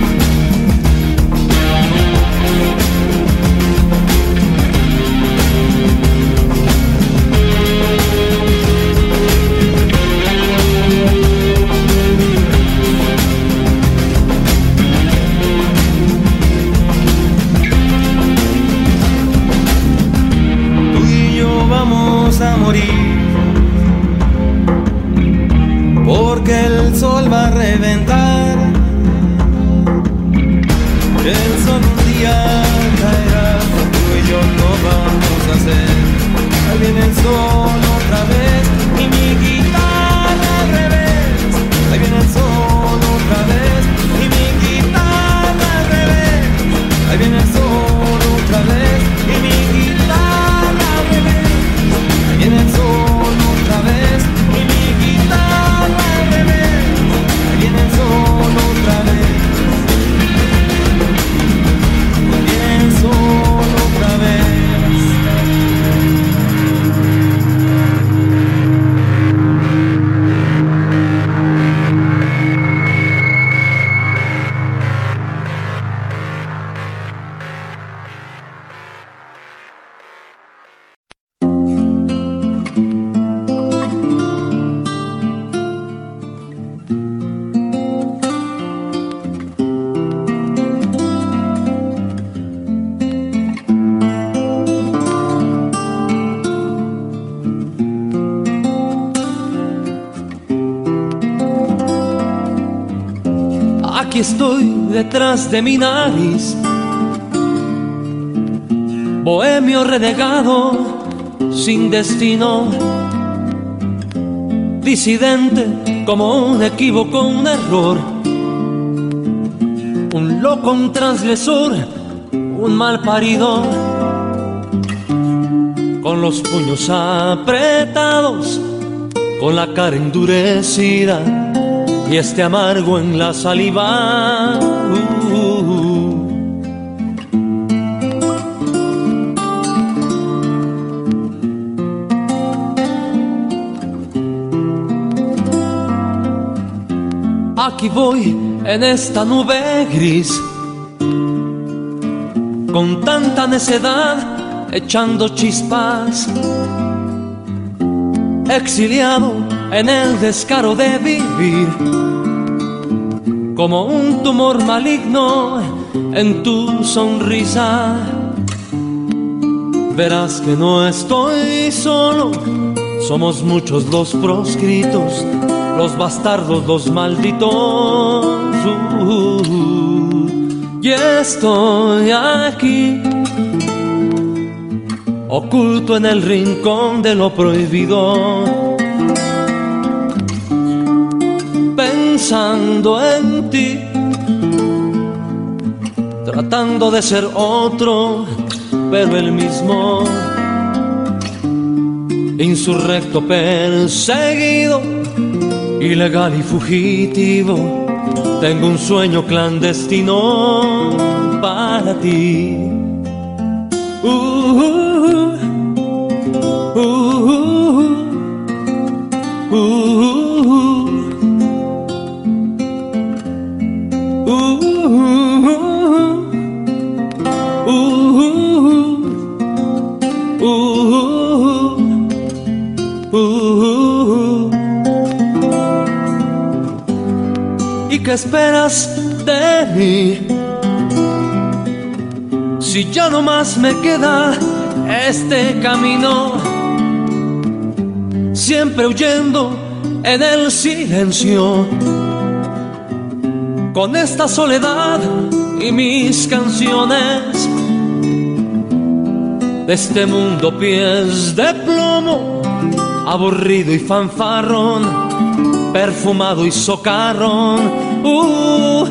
Vamos a morir, porque el sol va a reventar. El sol un día caerá, tú y yo lo vamos a hacer. Ahí viene el sol otra vez y mi guitarra al revés. Ahí viene el sol otra vez y mi guitarra al revés. Ahí viene el sol otra vez y mi guitarra al revés. Viene el sol otra vez y mi guitarra al revés. Viene el sol otra vez. Viene el sol otra vez. Aquí estoy detrás de mi nariz, bohemio renegado, sin destino, disidente como un equívoco, un error, un loco, un transgresor, un mal parido, con los puños apretados, con la cara endurecida y este amargo en la saliva. Uh, uh, uh. Aquí voy en esta nube gris, con tanta necedad echando chispas, exiliado en el descaro de vivir, como un tumor maligno en tu sonrisa. Verás que no estoy solo, somos muchos los proscritos, los bastardos, los malditos. Uh, y estoy aquí, oculto en el rincón de lo prohibido, pensando en ti, tratando de ser otro, pero el mismo. Insurrecto, perseguido, ilegal y fugitivo, tengo un sueño clandestino para ti. Uh, uh, uh, uh, uh, uh, ¿Y qué esperas de mí? Si ya no más me queda este camino, siempre huyendo en el silencio, con esta soledad y mis canciones, de este mundo pies de plomo, aburrido y fanfarrón, perfumado y socarrón. Uh,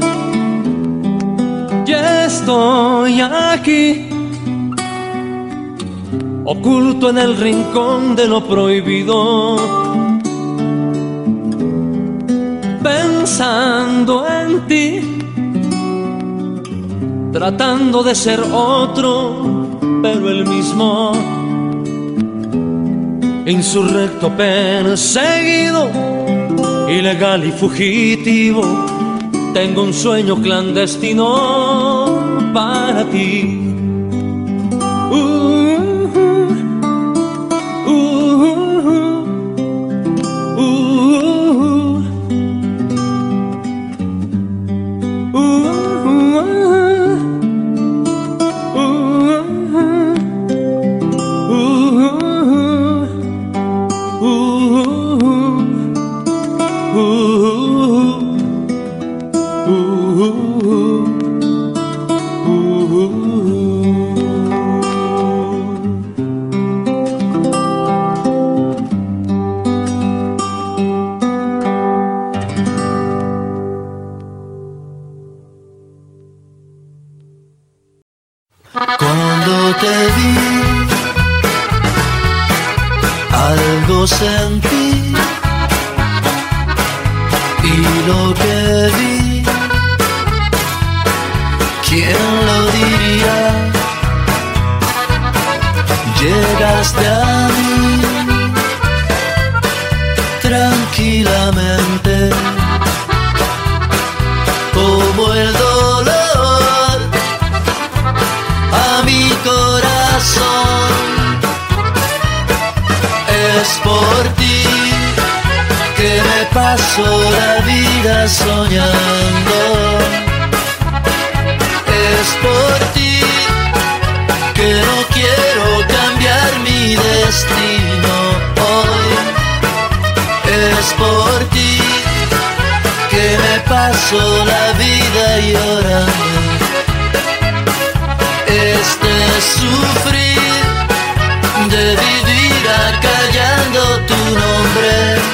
ya estoy aquí, oculto en el rincón de lo prohibido, pensando en ti, tratando de ser otro, pero el mismo. Insurrecto, perseguido, ilegal y fugitivo, tengo un sueño clandestino para ti. Uh, uh, uh, uh, uh, Cuando te vi, algo sentí, y lo que vi, ¿quién lo diría? Llegaste a mí tranquilamente, como el dolor a mi corazón. Es por ti que me paso la vida soñando. Es por ti que no quiero cambiar mi destino hoy. Es por ti que me paso la vida llorando. Este sufrir de vivir acallando tu nombre.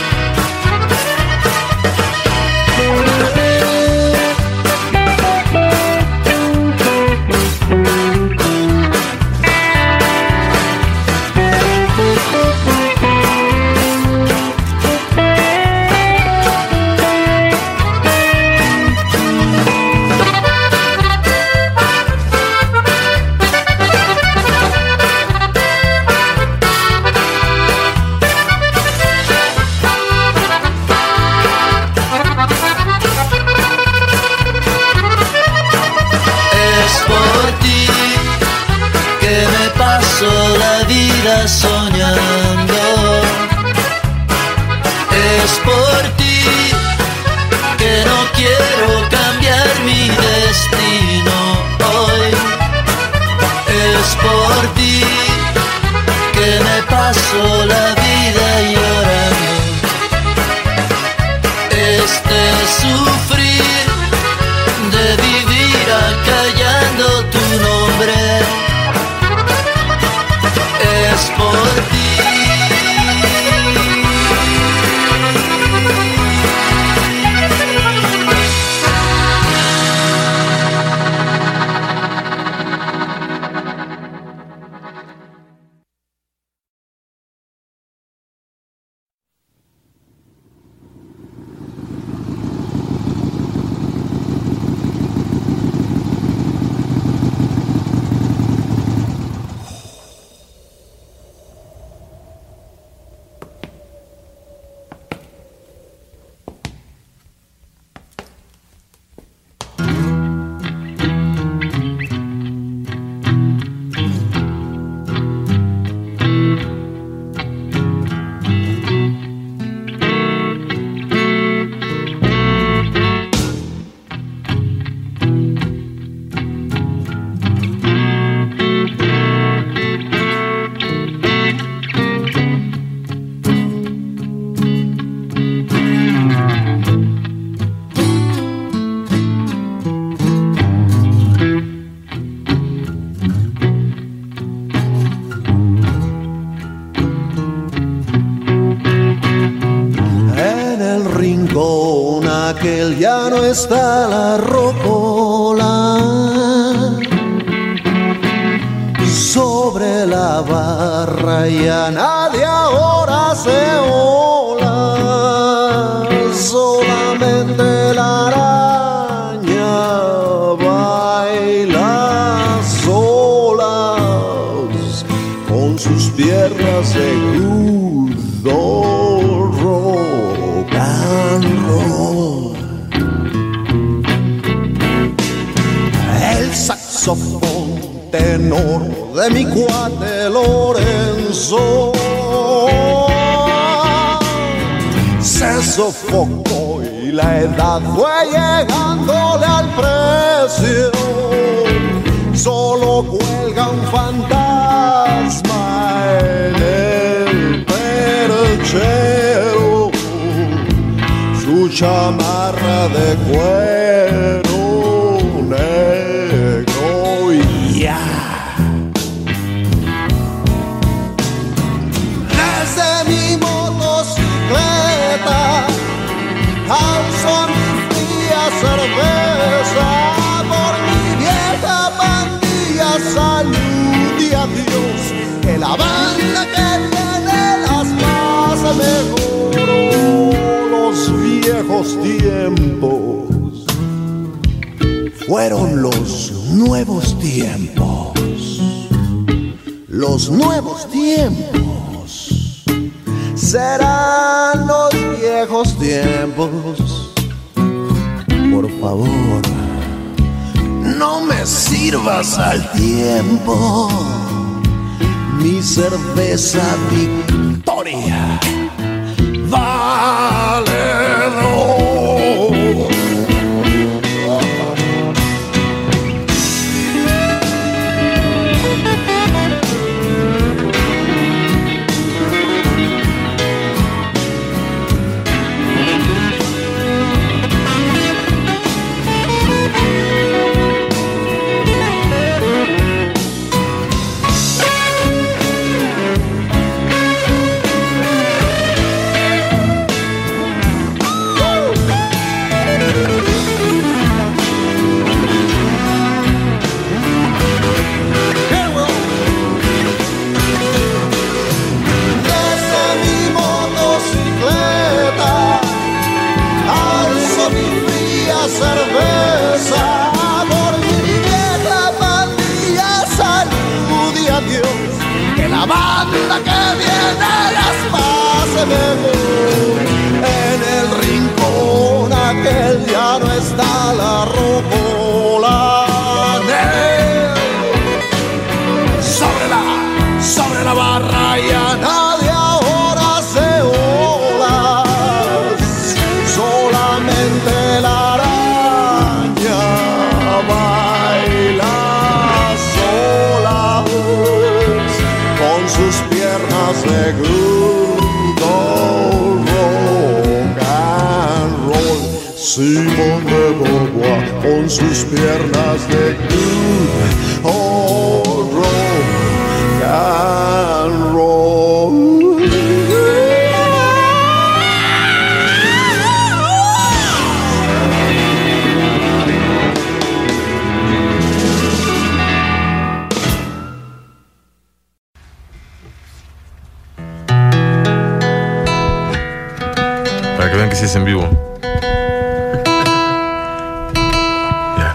está la rocola, sobre la barra ya nadie ahora se ola, solamente la araña baila solas con sus piernas de gordo rock and roll. El saxofón tenor de mi cuate Lorenzo se sofocó y la edad fue llegándole al precio. Solo cuelga un fantasma en el perchero, su chamarra de cuero negro y ya. Desde mi motocicleta alzo mi fría cerveza por mi vieja pandilla, salud y adiós, que la banda que tiene las más mejor. Los viejos tiempos fueron los nuevos tiempos. Los nuevos tiempos serán los viejos tiempos. Por favor, no me sirvas al tiempo mi cerveza Victoria valedor. Cerveza por mi vieja pandilla, salud y adiós, que la banda que viene las pase mejor. En el rincón aquel ya no está la rocola, sobre la, sobre la barra ya nadie ahora se olas, solamente la sus piernas de good rock and roll. Simón de Beauvoir con sus piernas de good rock and roll. Para que vean que sí es en vivo. Yeah.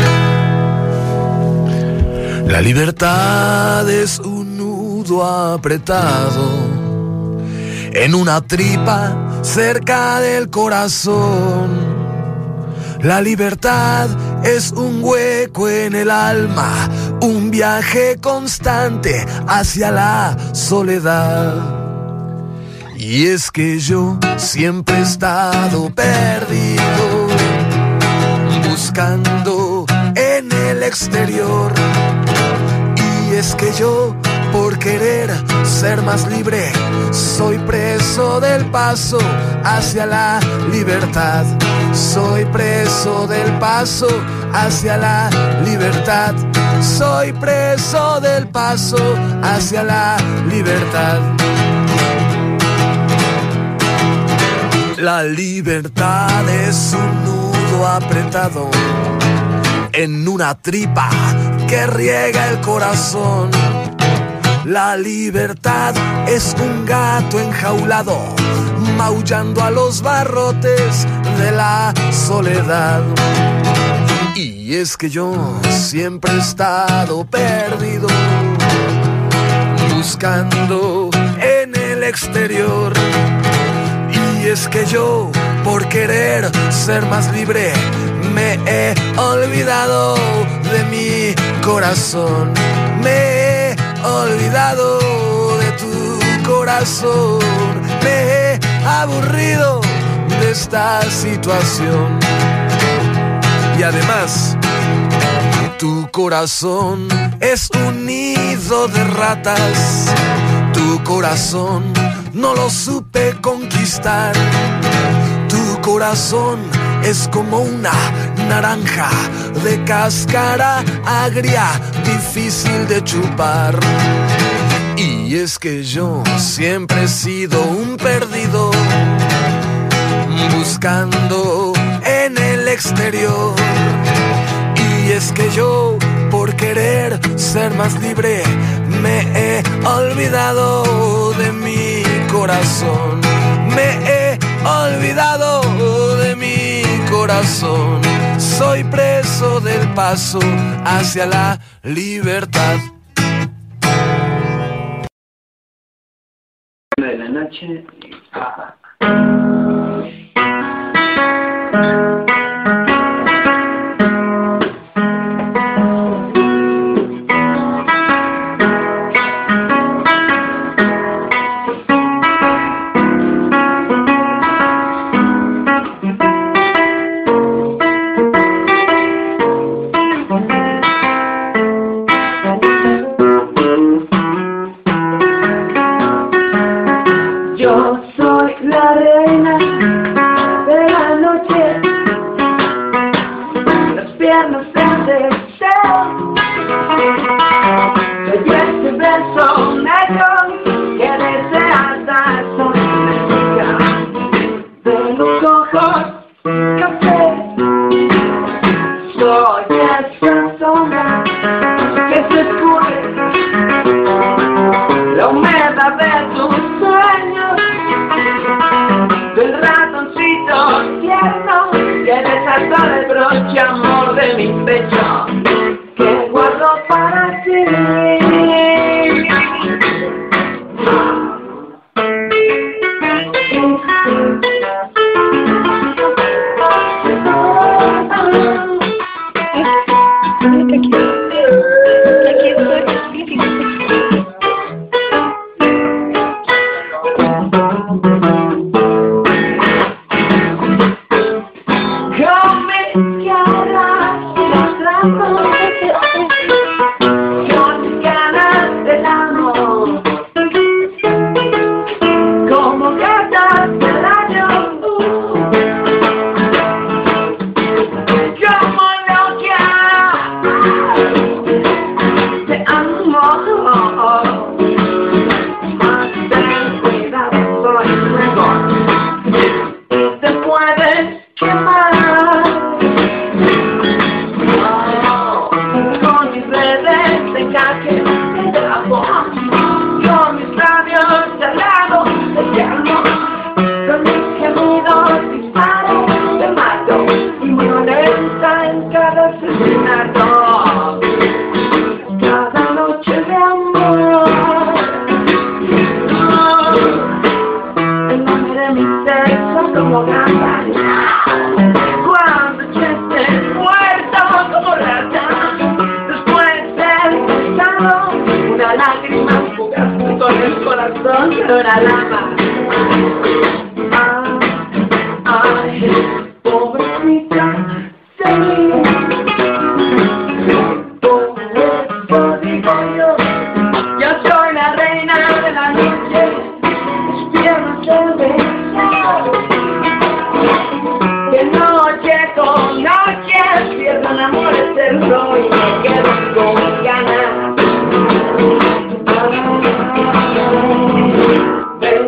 La libertad es un nudo apretado en una tripa cerca del corazón. La libertad es un hueco en el alma, un viaje constante hacia la soledad. Y es que yo siempre he estado perdido, buscando en el exterior. Y es que yo, por querer ser más libre, soy preso del paso hacia la libertad. Soy preso del paso hacia la libertad. Soy preso del paso hacia la libertad. La libertad es un nudo demasiado apretado en una tripa que riega el corazón. La libertad es un gato enjaulado, maullando a los barrotes de la soledad. Y es que yo siempre he estado perdido, buscando en el exterior. Y es que yo, por querer ser más libre, me he olvidado de mi corazón. Me he olvidado de tu corazón. Me he aburrido de esta situación. Y además, tu corazón es un nido de ratas. Tu corazón no lo supe conquistar. Tu corazón es como una naranja de cáscara agria, difícil de chupar. Y es que yo siempre he sido un perdido, buscando en el exterior. Y es que yo, por querer ser más libre, me he olvidado de mi corazón. Me he olvidado de mi corazón. Soy preso del paso hacia la libertad. De la noche. Ah.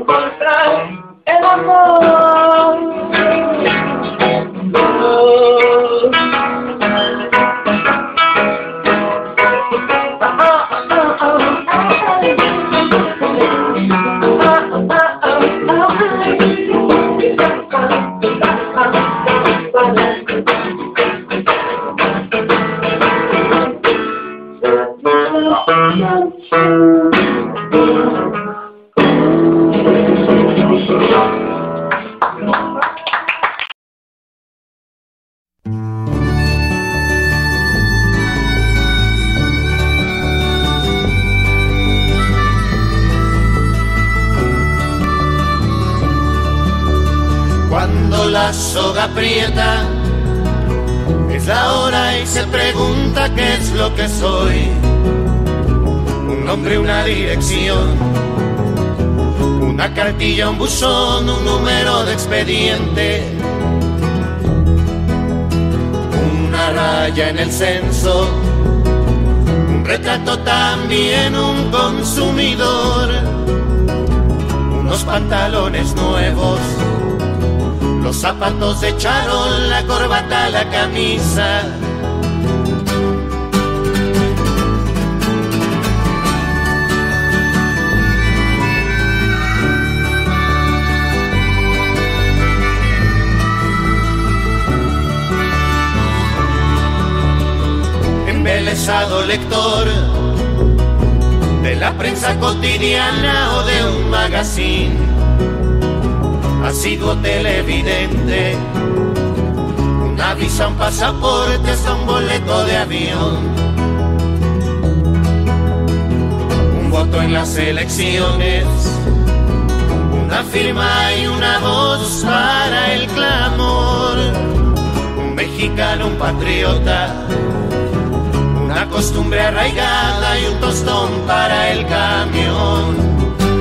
El amor. soga aprieta, es la hora y se pregunta qué es lo que soy. Un nombre, una dirección, una cartilla, un buzón, un número de expediente, una raya en el censo, un retrato, también un consumidor, unos pantalones nuevos, los zapatos de charol, la corbata, la camisa. Embelesado lector de la prensa cotidiana o de un magazine, asiduo televidente, una visa, un pasaporte, hasta un boleto de avión, un voto en las elecciones, una firma y una voz para el clamor, un mexicano, un patriota, una costumbre arraigada y un tostón para el camión.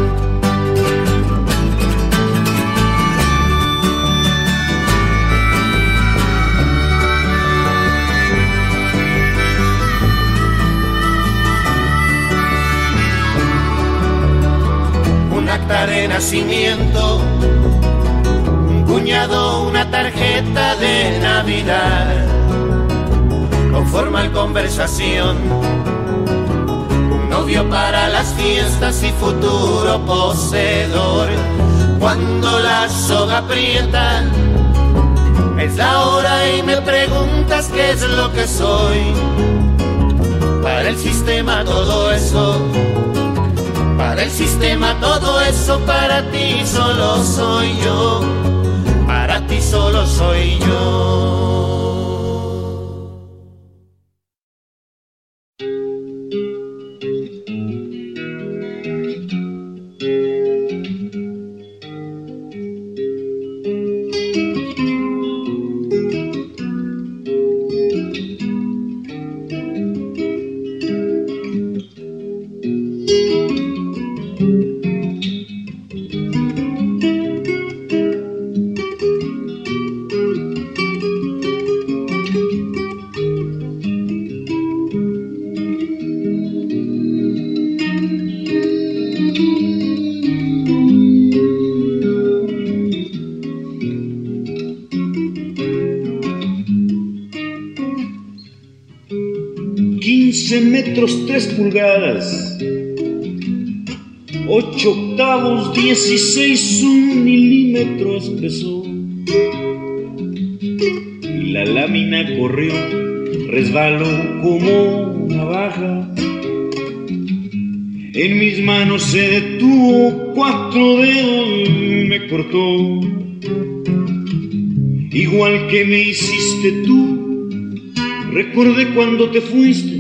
Un acta de nacimiento, un cuñado, una tarjeta de Navidad, con formal conversación, un novio para las fiestas y futuro poseedor. Cuando la soga aprieta, es la hora y me preguntas qué es lo que soy. Para el sistema todo eso, para el sistema todo eso, para ti solo soy yo, para ti solo soy yo. metros tres pulgadas, ocho octavos, dieciséis, un milímetro espesor. Y la lámina corrió, resbaló como navaja. En mis manos se detuvo, cuatro dedos me cortó. Igual que me hiciste tú, recordé cuando te fuiste.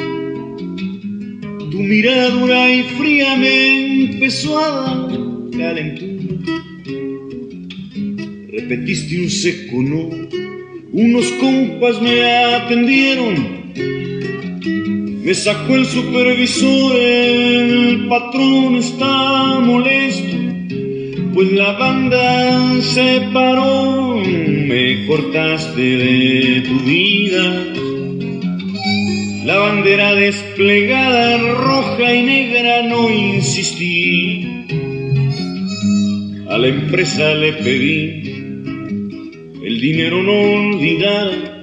Tu mirada dura y fría me empezó a dar calentura. Repetiste un seco no, unos compas me atendieron. Me sacó el supervisor, el patrón está molesto, pues la banda se paró. Me cortaste de tu vida, la bandera desplegada roja y negra. No insistí, a la empresa le pedí el dinero no olvidara.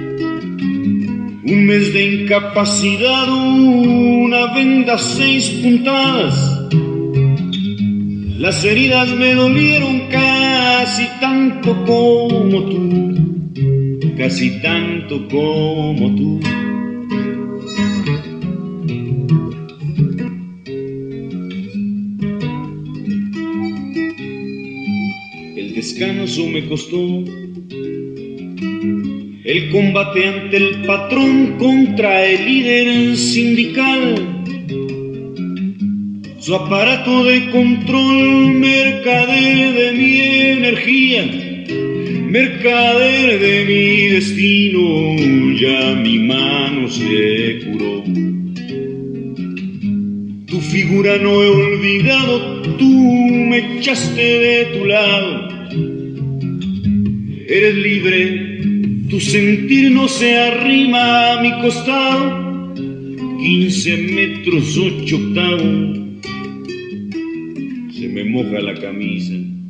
Un mes de incapacidad, una venda, seis puntadas. Las heridas me dolieron casi tanto como tú, casi tanto como tú. El descanso me costó, el combate ante el patrón contra el líder sindical. Su aparato de control, mercader de mi energía, mercader de mi destino, ya mi mano se curó. Tu figura no he olvidado, tú me echaste de tu lado. Eres libre, tu sentir no se arrima a mi costado. Quince metros, ocho octavos, se me moja la camisa.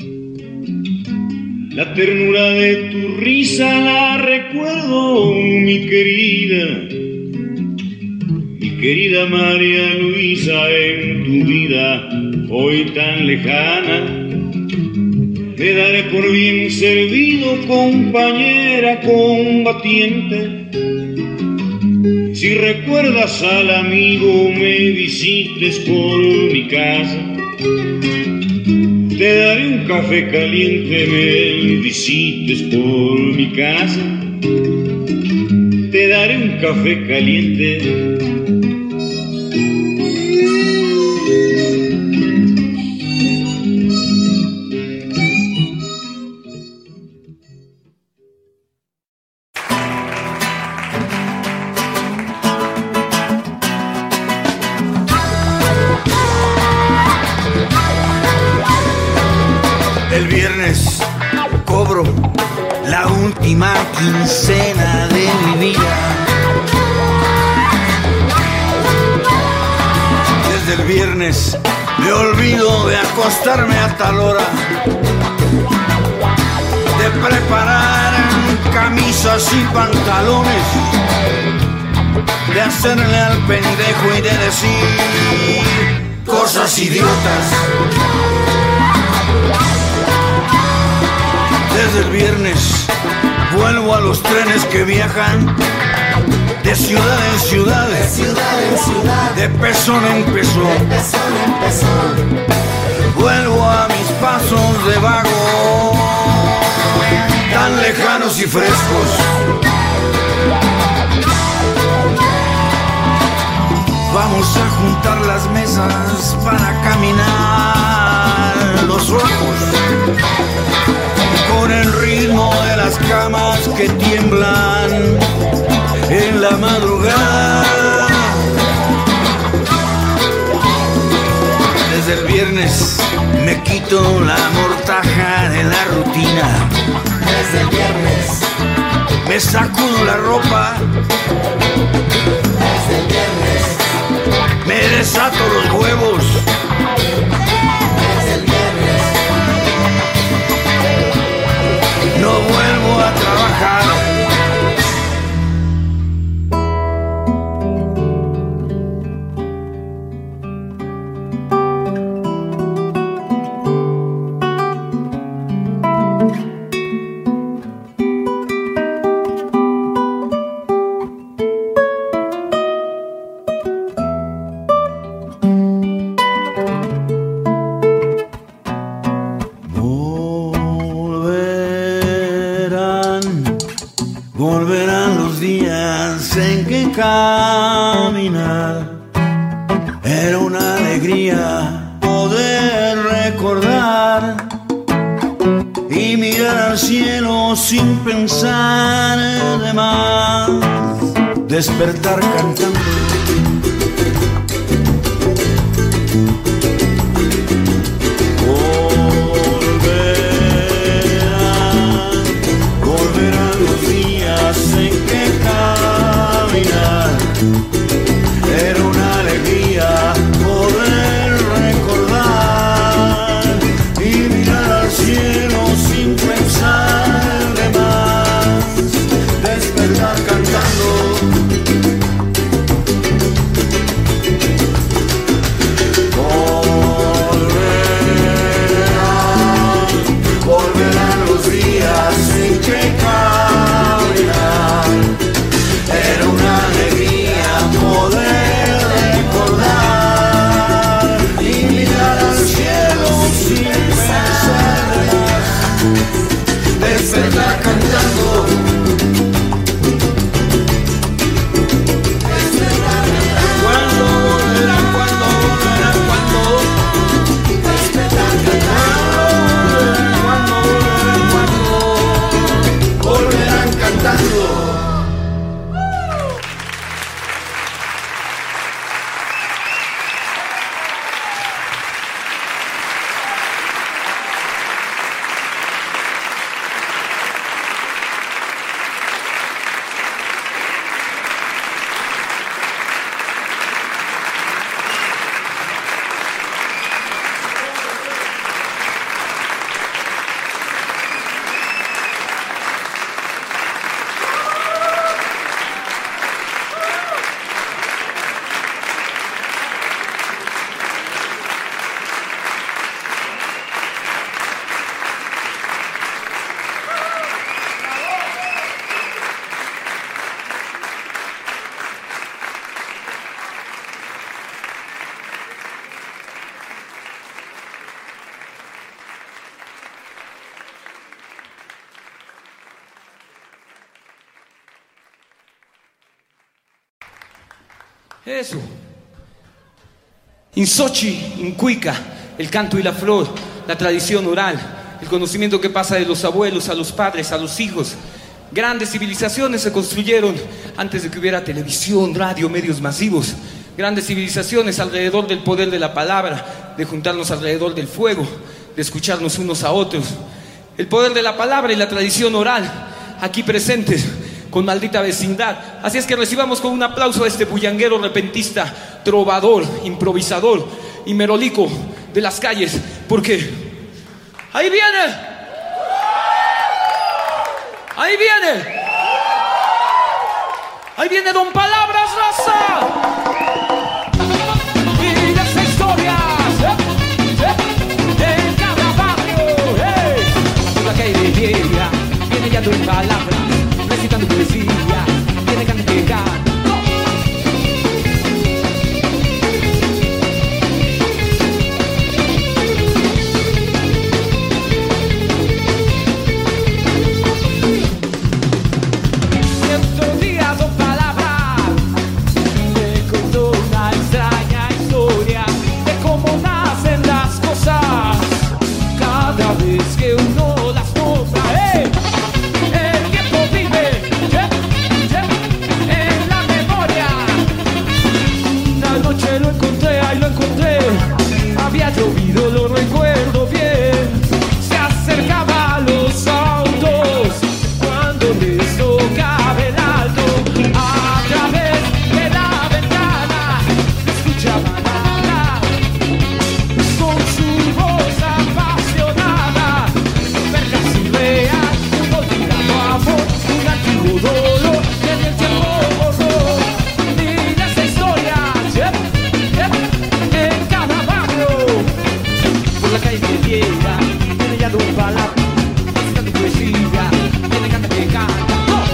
La ternura de tu risa la recuerdo, mi querida, mi querida María Luisa, en tu vida hoy tan lejana. Me daré por bien servido, compañera combatiente. Si recuerdas al amigo, me visites por mi casa. Te daré un café caliente, me visites por mi casa. Te daré un café caliente. El viernes cobro la última quincena de mi vida. Desde el viernes me olvido de acostarme a tal hora, de preparar camisas y pantalones, de hacerle al pendejo y de decir cosas idiotas. Desde el viernes vuelvo a los trenes que viajan de ciudad en ciudad, de ciudad en ciudad, de pezón en pezón, de pezón en pezón. Vuelvo a mis pasos de vago, tan lejanos y frescos. Vamos a juntar las mesas para caminar los ojos con el ritmo de las camas que tiemblan en la madrugada. Desde el viernes me quito la mortaja de la rutina. Desde el viernes me sacudo la ropa. Desde el viernes me desato los huevos. Desde el viernes no vuelvo a trabajar. Volverán los días en que caminar era una alegría, poder recordar y mirar al cielo sin pensar de más, despertar cantando. Era una alegría poder recordar y mirar al cielo sin pensar de más, despertar cantando. Volverán, volverán los días en que caminar era una alegría Eso. In Sochi, in Cuica, el canto y la flor, la tradición oral, el conocimiento que pasa de los abuelos a los padres, a los hijos. Grandes civilizaciones se construyeron antes de que hubiera televisión, radio, medios masivos. Grandes civilizaciones alrededor del poder de la palabra, de juntarnos alrededor del fuego, de escucharnos unos a otros. El poder de la palabra y la tradición oral, aquí presentes, con maldita vecindad. Así es que recibamos con un aplauso a este bullanguero repentista, trovador, improvisador y merolico de las calles, porque ahí viene, ahí viene, ahí viene Don Palabras, raza. Y las historias, ¿eh? En cada barrio, ¿eh? Por la calle vieja, viene ya Don Palabras, recitando poesía, viene cantando que canta. Llovido, lo recuerdo bien. Se acercaba a los autos cuando les tocaba el alto. A través de la ventana escuchaban hablar con su voz apasionada. Ver casi real, un olvidado amor, un antiguo dolor que en el tiempo borró. Y las historias, yeah, yeah, en cada barrio. Por la calle que llega, viene ya Don Palabras, recitando poesía, viene canta que canta.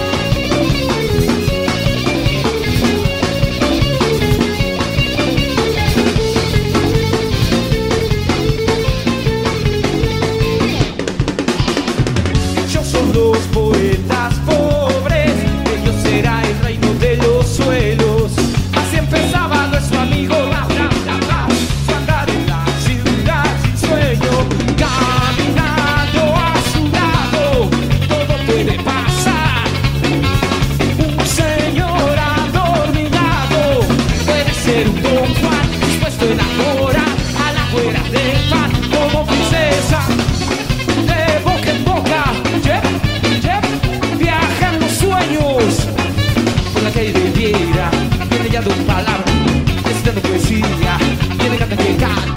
Ellos son los poetas pobres, ellos será el reino de los suelos. Así empezaba nuestro amigo Ra, Ra, Ra, Ra, su andar en la ciudad sin sueño, caminando a su lado, todo puede pasar. Un señor adormilado puede ser un Don Juan, dispuesto a enamorar a la güera del pan como princesa. De boca en boca, yeah, yeah, viajan los sueños. Por la calle de Viera, viene ya Don Palabras, recitando poesía, viene canta que canta.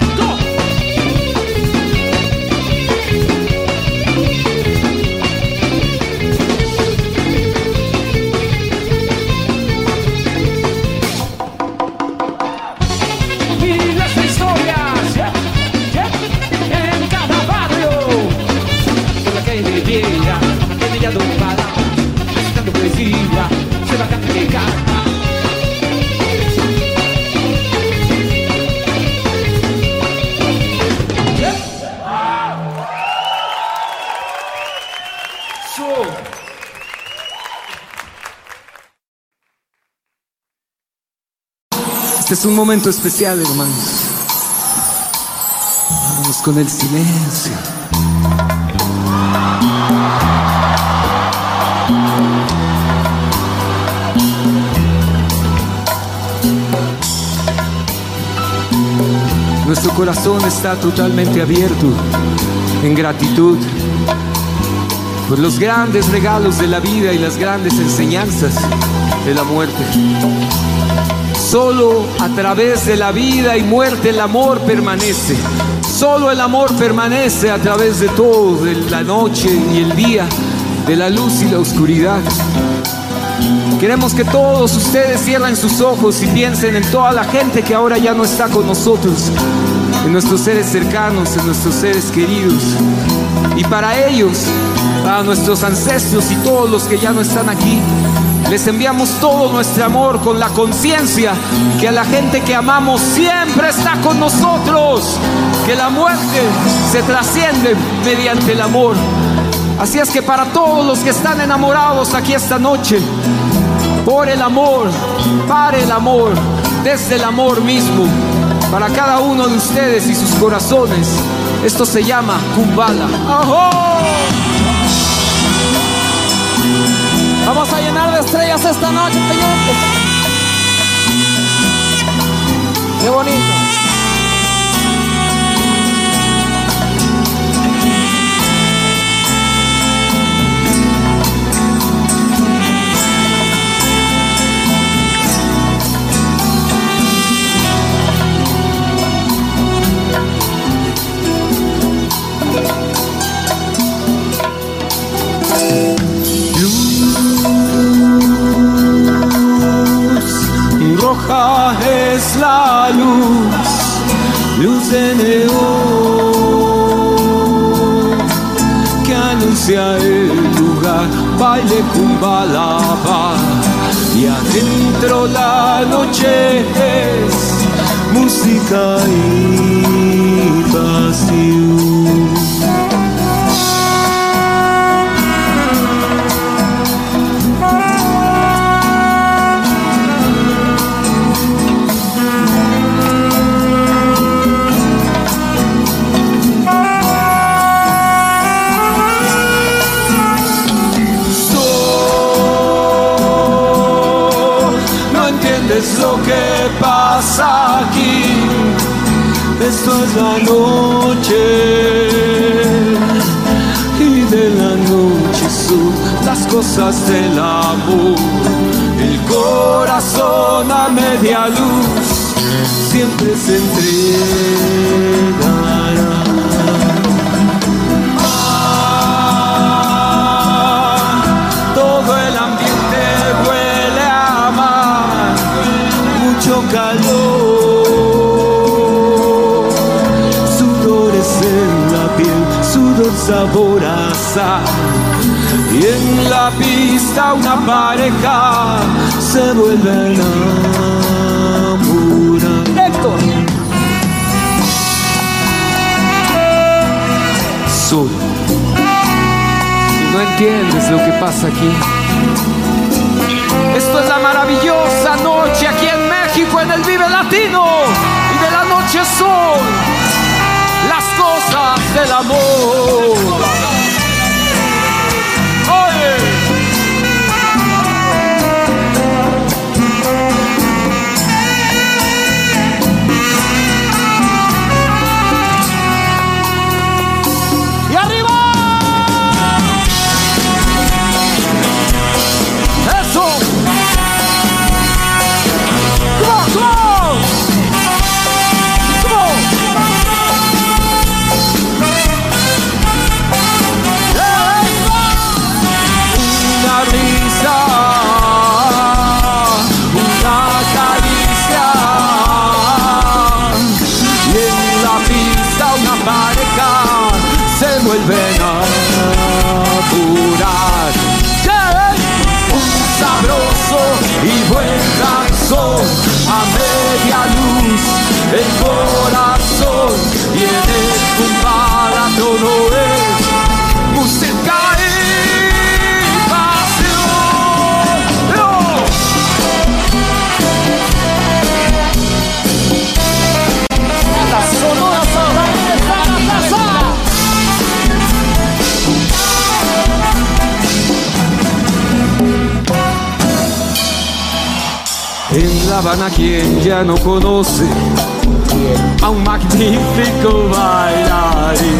Y las historias, yeah, yeah, en cada barrio. Por la calle de Viera, viene ya Don Palabras, recitando poesía, se va a cantar que canta. Este es un momento especial, hermanos. Vamos con el silencio. Nuestro corazón está totalmente abierto en gratitud por los grandes regalos de la vida y las grandes enseñanzas de la muerte. Solo a través de la vida y muerte el amor permanece. Solo el amor permanece a través de todo, de la noche y el día, de la luz y la oscuridad. Queremos que todos ustedes cierren sus ojos y piensen en toda la gente que ahora ya no está con nosotros, en nuestros seres cercanos, en nuestros seres queridos. Y para ellos, para nuestros ancestros y todos los que ya no están aquí, les enviamos todo nuestro amor con la conciencia que a la gente que amamos siempre está con nosotros, que la muerte se trasciende mediante el amor. Así es que para todos los que están enamorados aquí esta noche, por el amor, para el amor, desde el amor mismo, para cada uno de ustedes y sus corazones. Esto se llama Kumbala. ¡Ajo! Vamos a llenar de estrellas esta noche, señores. Qué bonito. Roja es la luz, luz de neón que anuncia el lugar, baile Kumbala va, y adentro la noche es música y pasión. Es lo que pasa aquí, esto es la noche, y de la noche son las cosas del amor. El corazón a media luz siempre se entregará. Ah, todo el ambiente huele a mar, mucho calor, sudores en la piel, sudor sabor a sal, y en la pista una pareja se vuelve a enamorar. Héctor. Sol, si no entiendes lo que pasa aquí, esto es la maravillosa noche aquí en México, en el Vive Latino, y de la noche son las cosas del amor. ¡Oye! ¡Y arriba! ¡Eso! Una risa, una caricia, y en la pista una pareja se vuelven a apurar. Un sabroso y buen danzón a media luz, el corazón, y en el Kumbala todo es música y pasión. ¡No! La sonora salvaje está en la plaza. En La Habana, quien ya no conoce a un magnífico bailarín,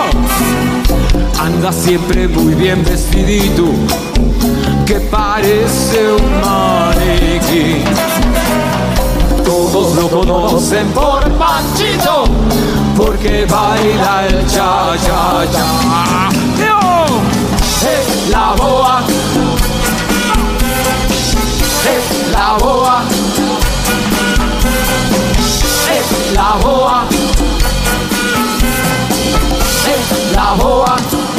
anda siempre muy bien vestidito, que parece un maniquí. Todos lo conocen por Panchito, porque baila el cha-cha-cha. Es la boa, es la boa, es la boa, es la boa.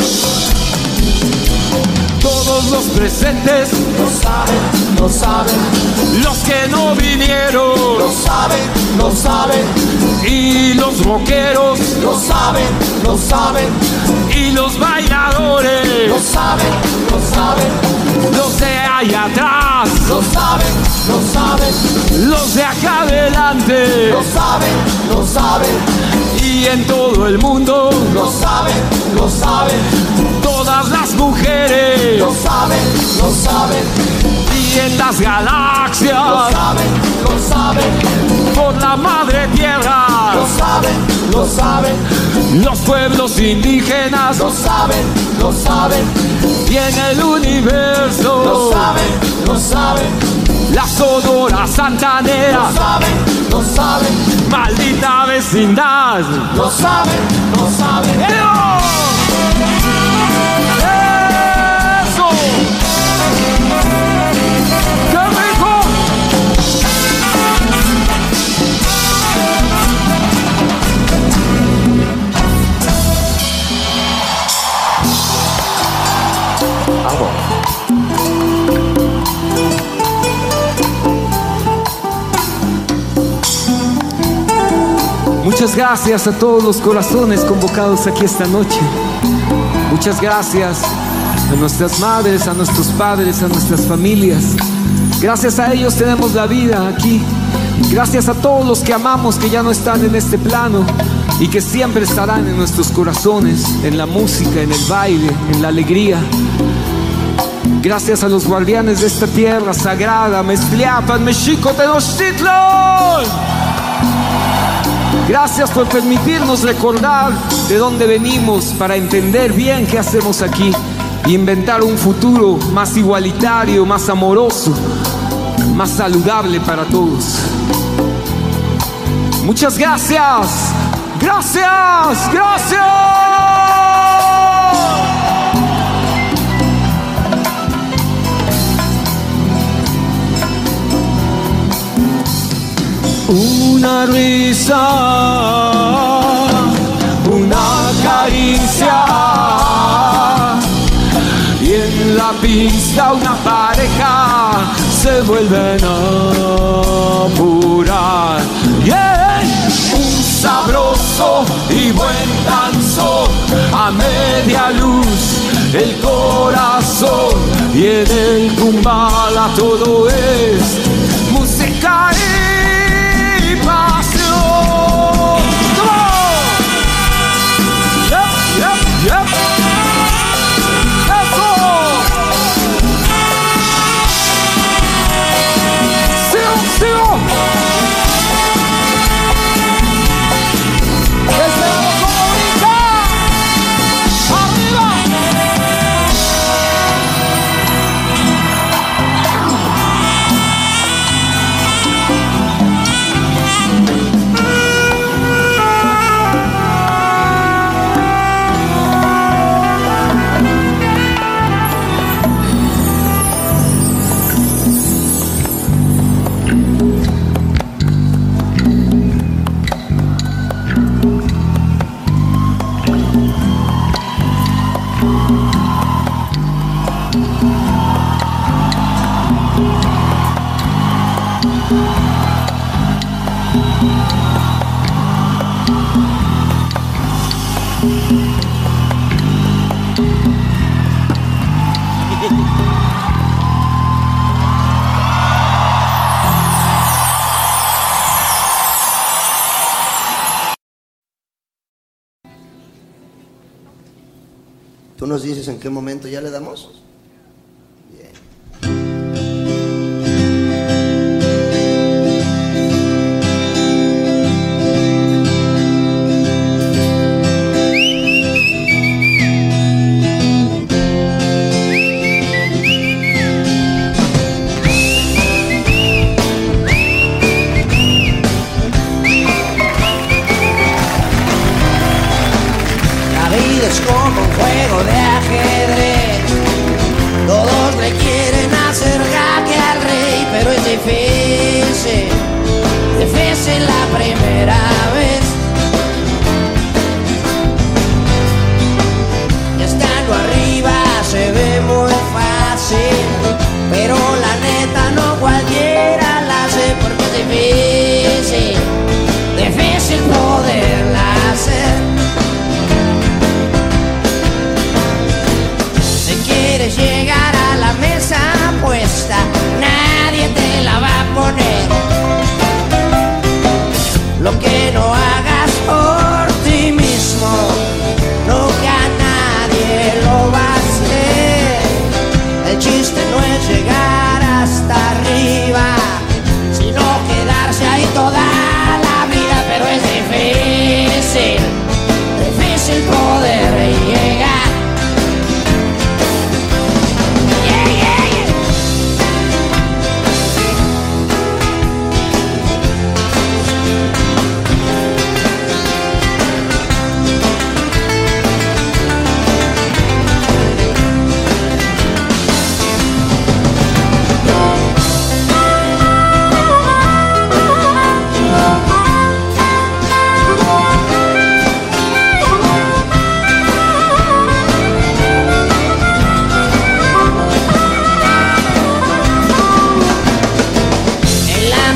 Todos los presentes lo saben, lo saben. Los que no vinieron lo saben, lo saben. Y los rockeros lo saben, lo saben. Y los bailadores lo saben, lo saben. Los de allá atrás lo saben, lo saben. saben. Los de acá adelante lo saben, lo saben. Y en todo el mundo lo saben, lo saben. Todas las mujeres lo saben, lo saben. Y en las galaxias lo saben, lo saben. Por la madre tierra lo saben, lo saben. Los pueblos indígenas lo saben, lo saben. Y en el universo lo saben, lo saben. La Sonora Santanera lo saben, lo saben. Maldita vecindad lo saben, lo saben. ¡Eso! ¡Qué rico! Muchas gracias a todos los corazones convocados aquí esta noche. Muchas gracias a nuestras madres, a nuestros padres, a nuestras familias. Gracias a ellos tenemos la vida aquí. Gracias a todos los que amamos, que ya no están en este plano y que siempre estarán en nuestros corazones, en la música, en el baile, en la alegría. Gracias a los guardianes de esta tierra sagrada, Mezcliapan, Mexico, Tenochtitlan. Gracias por permitirnos recordar de dónde venimos para entender bien qué hacemos aquí y inventar un futuro más igualitario, más amoroso, más saludable para todos. Muchas gracias. Gracias, gracias. Una risa, una caricia, y en la pista una pareja se vuelve a enamorar. Yeah. Un sabroso y buen danzo, a media luz el corazón, y en el Kumbala todo es música y pasión. Come on. Yep, yep, yep. Eso. Sigo, sigo. Desde la comunidad. Arriba. ¿Tú nos dices en qué momento ya le damos? La vida es como un juego de ajedrez.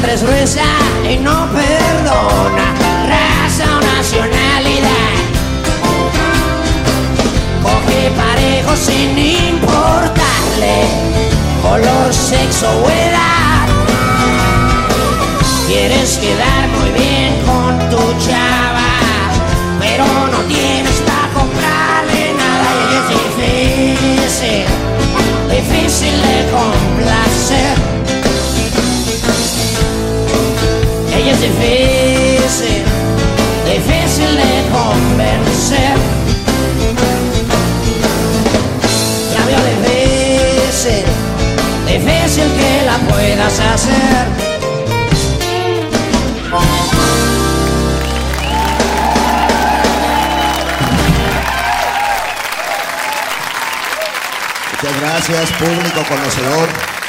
sangre es gruesa y no perdona raza o nacionalidad. Coge parejo sin importarle color, sexo o edad. Quieres quedar muy bien con tu chava, pero no tienes para comprarle nada. Y es difícil, difícil de complacer. Ella es difícil, difícil de convencer. La veo difícil, difícil que la puedas hacer. Muchas gracias, público conocedor.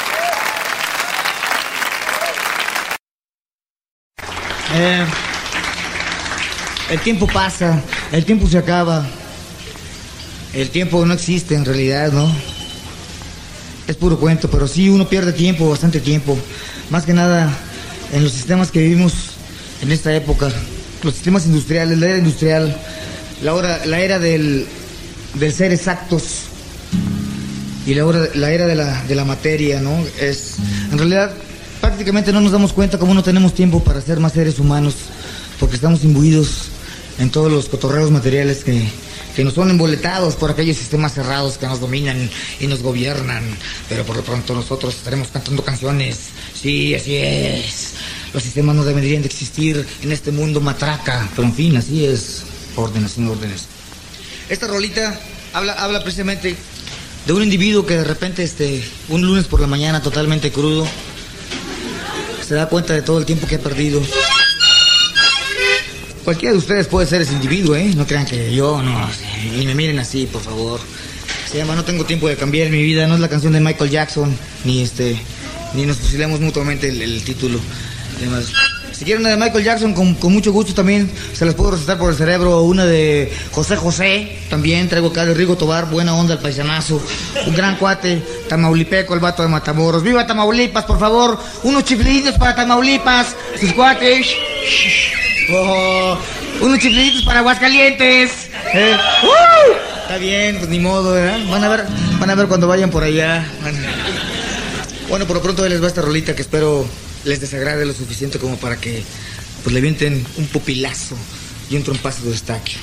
Eh, el tiempo pasa, el tiempo se acaba. El tiempo no existe en realidad, ¿no? Es puro cuento, pero sí uno pierde tiempo, bastante tiempo. Más que nada en los sistemas que vivimos en esta época. Los sistemas industriales, la era industrial, la, hora, la era del, del ser exactos. Y la, hora, la era de la, de la materia, ¿no? Es, en realidad, prácticamente no nos damos cuenta cómo no tenemos tiempo para ser más seres humanos, porque estamos imbuidos en todos los cotorreos materiales que, que nos son emboletados por aquellos sistemas cerrados que nos dominan y nos gobiernan. Pero por lo pronto nosotros estaremos cantando canciones. Sí, así es. Los sistemas no deberían de existir en este mundo matraca, pero en fin, así es. Órdenes sin órdenes. Esta rolita habla, habla precisamente de un individuo que de repente, este, un lunes por la mañana, totalmente crudo, se da cuenta de todo el tiempo que ha perdido. Cualquiera de ustedes puede ser ese individuo, ¿eh? No crean que yo, no, ni me miren así, por favor. Se llama No tengo tiempo de cambiar mi vida, no es la canción de Michael Jackson, ni este, ni nos fusilamos mutuamente el, el título. Además, si quieren una de Michael Jackson, con, con mucho gusto también se las puedo recetar por el cerebro. Una de José José, también traigo acá de Rigo Tobar, buena onda el paisanazo. Un gran cuate, tamaulipeco, el vato de Matamoros. ¡Viva Tamaulipas, por favor! Unos chifliditos para Tamaulipas, sus cuates. Oh, unos chifliditos para Aguascalientes. Eh. ¡Uh! Está bien, pues ni modo, ¿verdad? Van a ver, van a ver cuando vayan por allá. Bueno, por lo pronto les va esta rolita que espero les desagrade lo suficiente como para que pues le vienten un pupilazo y un trompazo de estaque.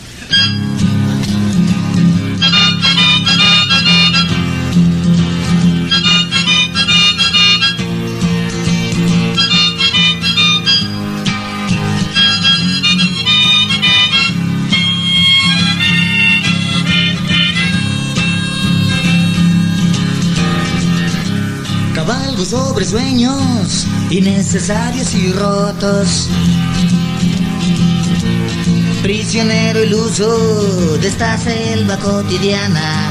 Cabalgo sobre sueños innecesarios y rotos, prisionero iluso de esta selva cotidiana,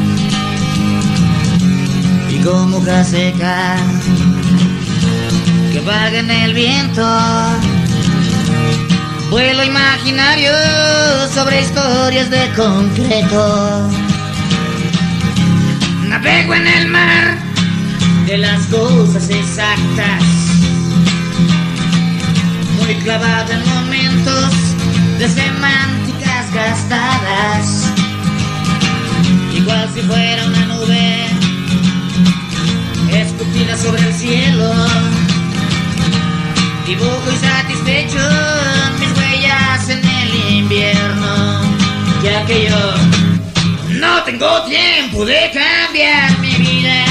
y como hoja seca que vaga en el viento, vuelo imaginario sobre historias de concreto, navego en el mar de las cosas exactas, muy clavado en momentos de semánticas gastadas, igual si fuera una nube escupida sobre el cielo, dibujo insatisfecho mis huellas en el invierno, ya que yo no tengo tiempo de cambiar mi vida.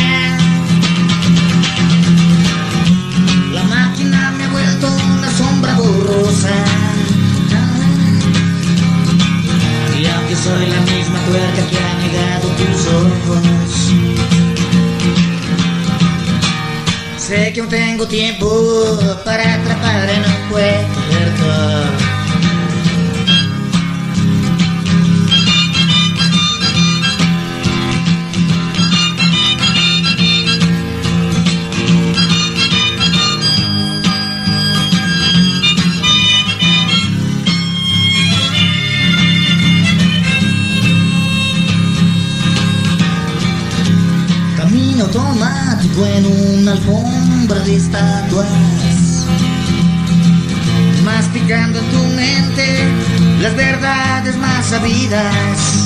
La máquina me ha vuelto una sombra borrosa, y aunque soy la misma tuerca que ha negado tus ojos, sé que aún tengo tiempo para atrapar en un puerto. Automático en una alfombra de estatuas, masticando en tu mente las verdades más sabidas.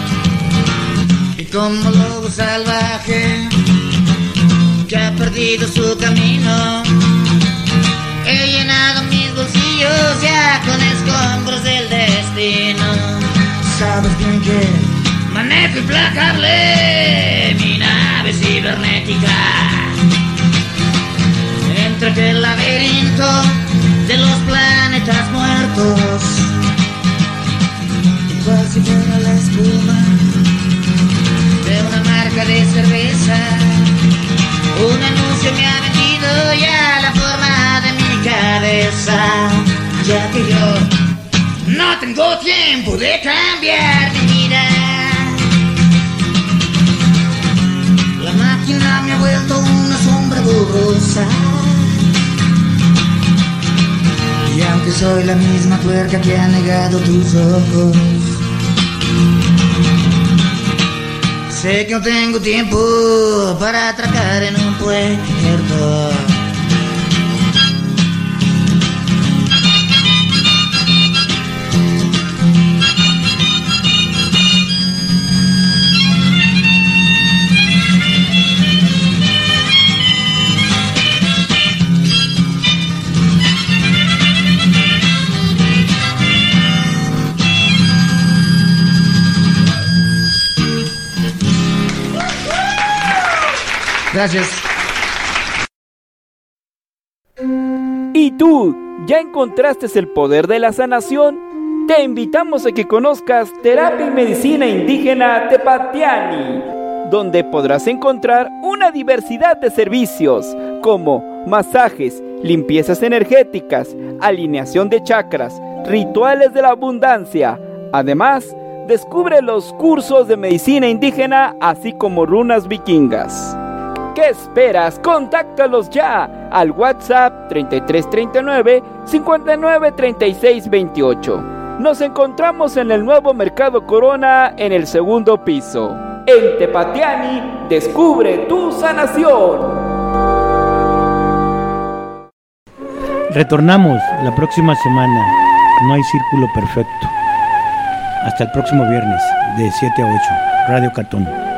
Y como lobo salvaje que ha perdido su camino, he llenado mis bolsillos ya con escombros del destino. Sabes bien que manejo implacable mi nave cibernética entre aquel laberinto de los planetas muertos. Igual si fuera la espuma de una marca de cerveza, un anuncio me ha vendido ya la forma de mi cabeza. Ya que yo no tengo tiempo de cambiar mi vida, la máquina me ha vuelto una sombra borrosa. Y aunque soy la misma tuerca que ha negado tus ojos, sé que no tengo tiempo para atracar en un puerto. Gracias. ¿Y tú, ya encontraste el poder de la sanación? Te invitamos a que conozcas Terapia y Medicina Indígena Tepatiani, donde podrás encontrar una diversidad de servicios como masajes, limpiezas energéticas, alineación de chakras, rituales de la abundancia. Además, descubre los cursos de medicina indígena, así como runas vikingas. ¿Qué esperas? Contáctalos ya al WhatsApp treinta y tres treinta y nueve cincuenta y nueve treinta y seis veintiocho. Nos encontramos en el nuevo Mercado Corona en el segundo piso. En Tepatiani, descubre tu sanación. Retornamos la próxima semana. No hay círculo perfecto. Hasta el próximo viernes de siete a ocho. Radio Catón.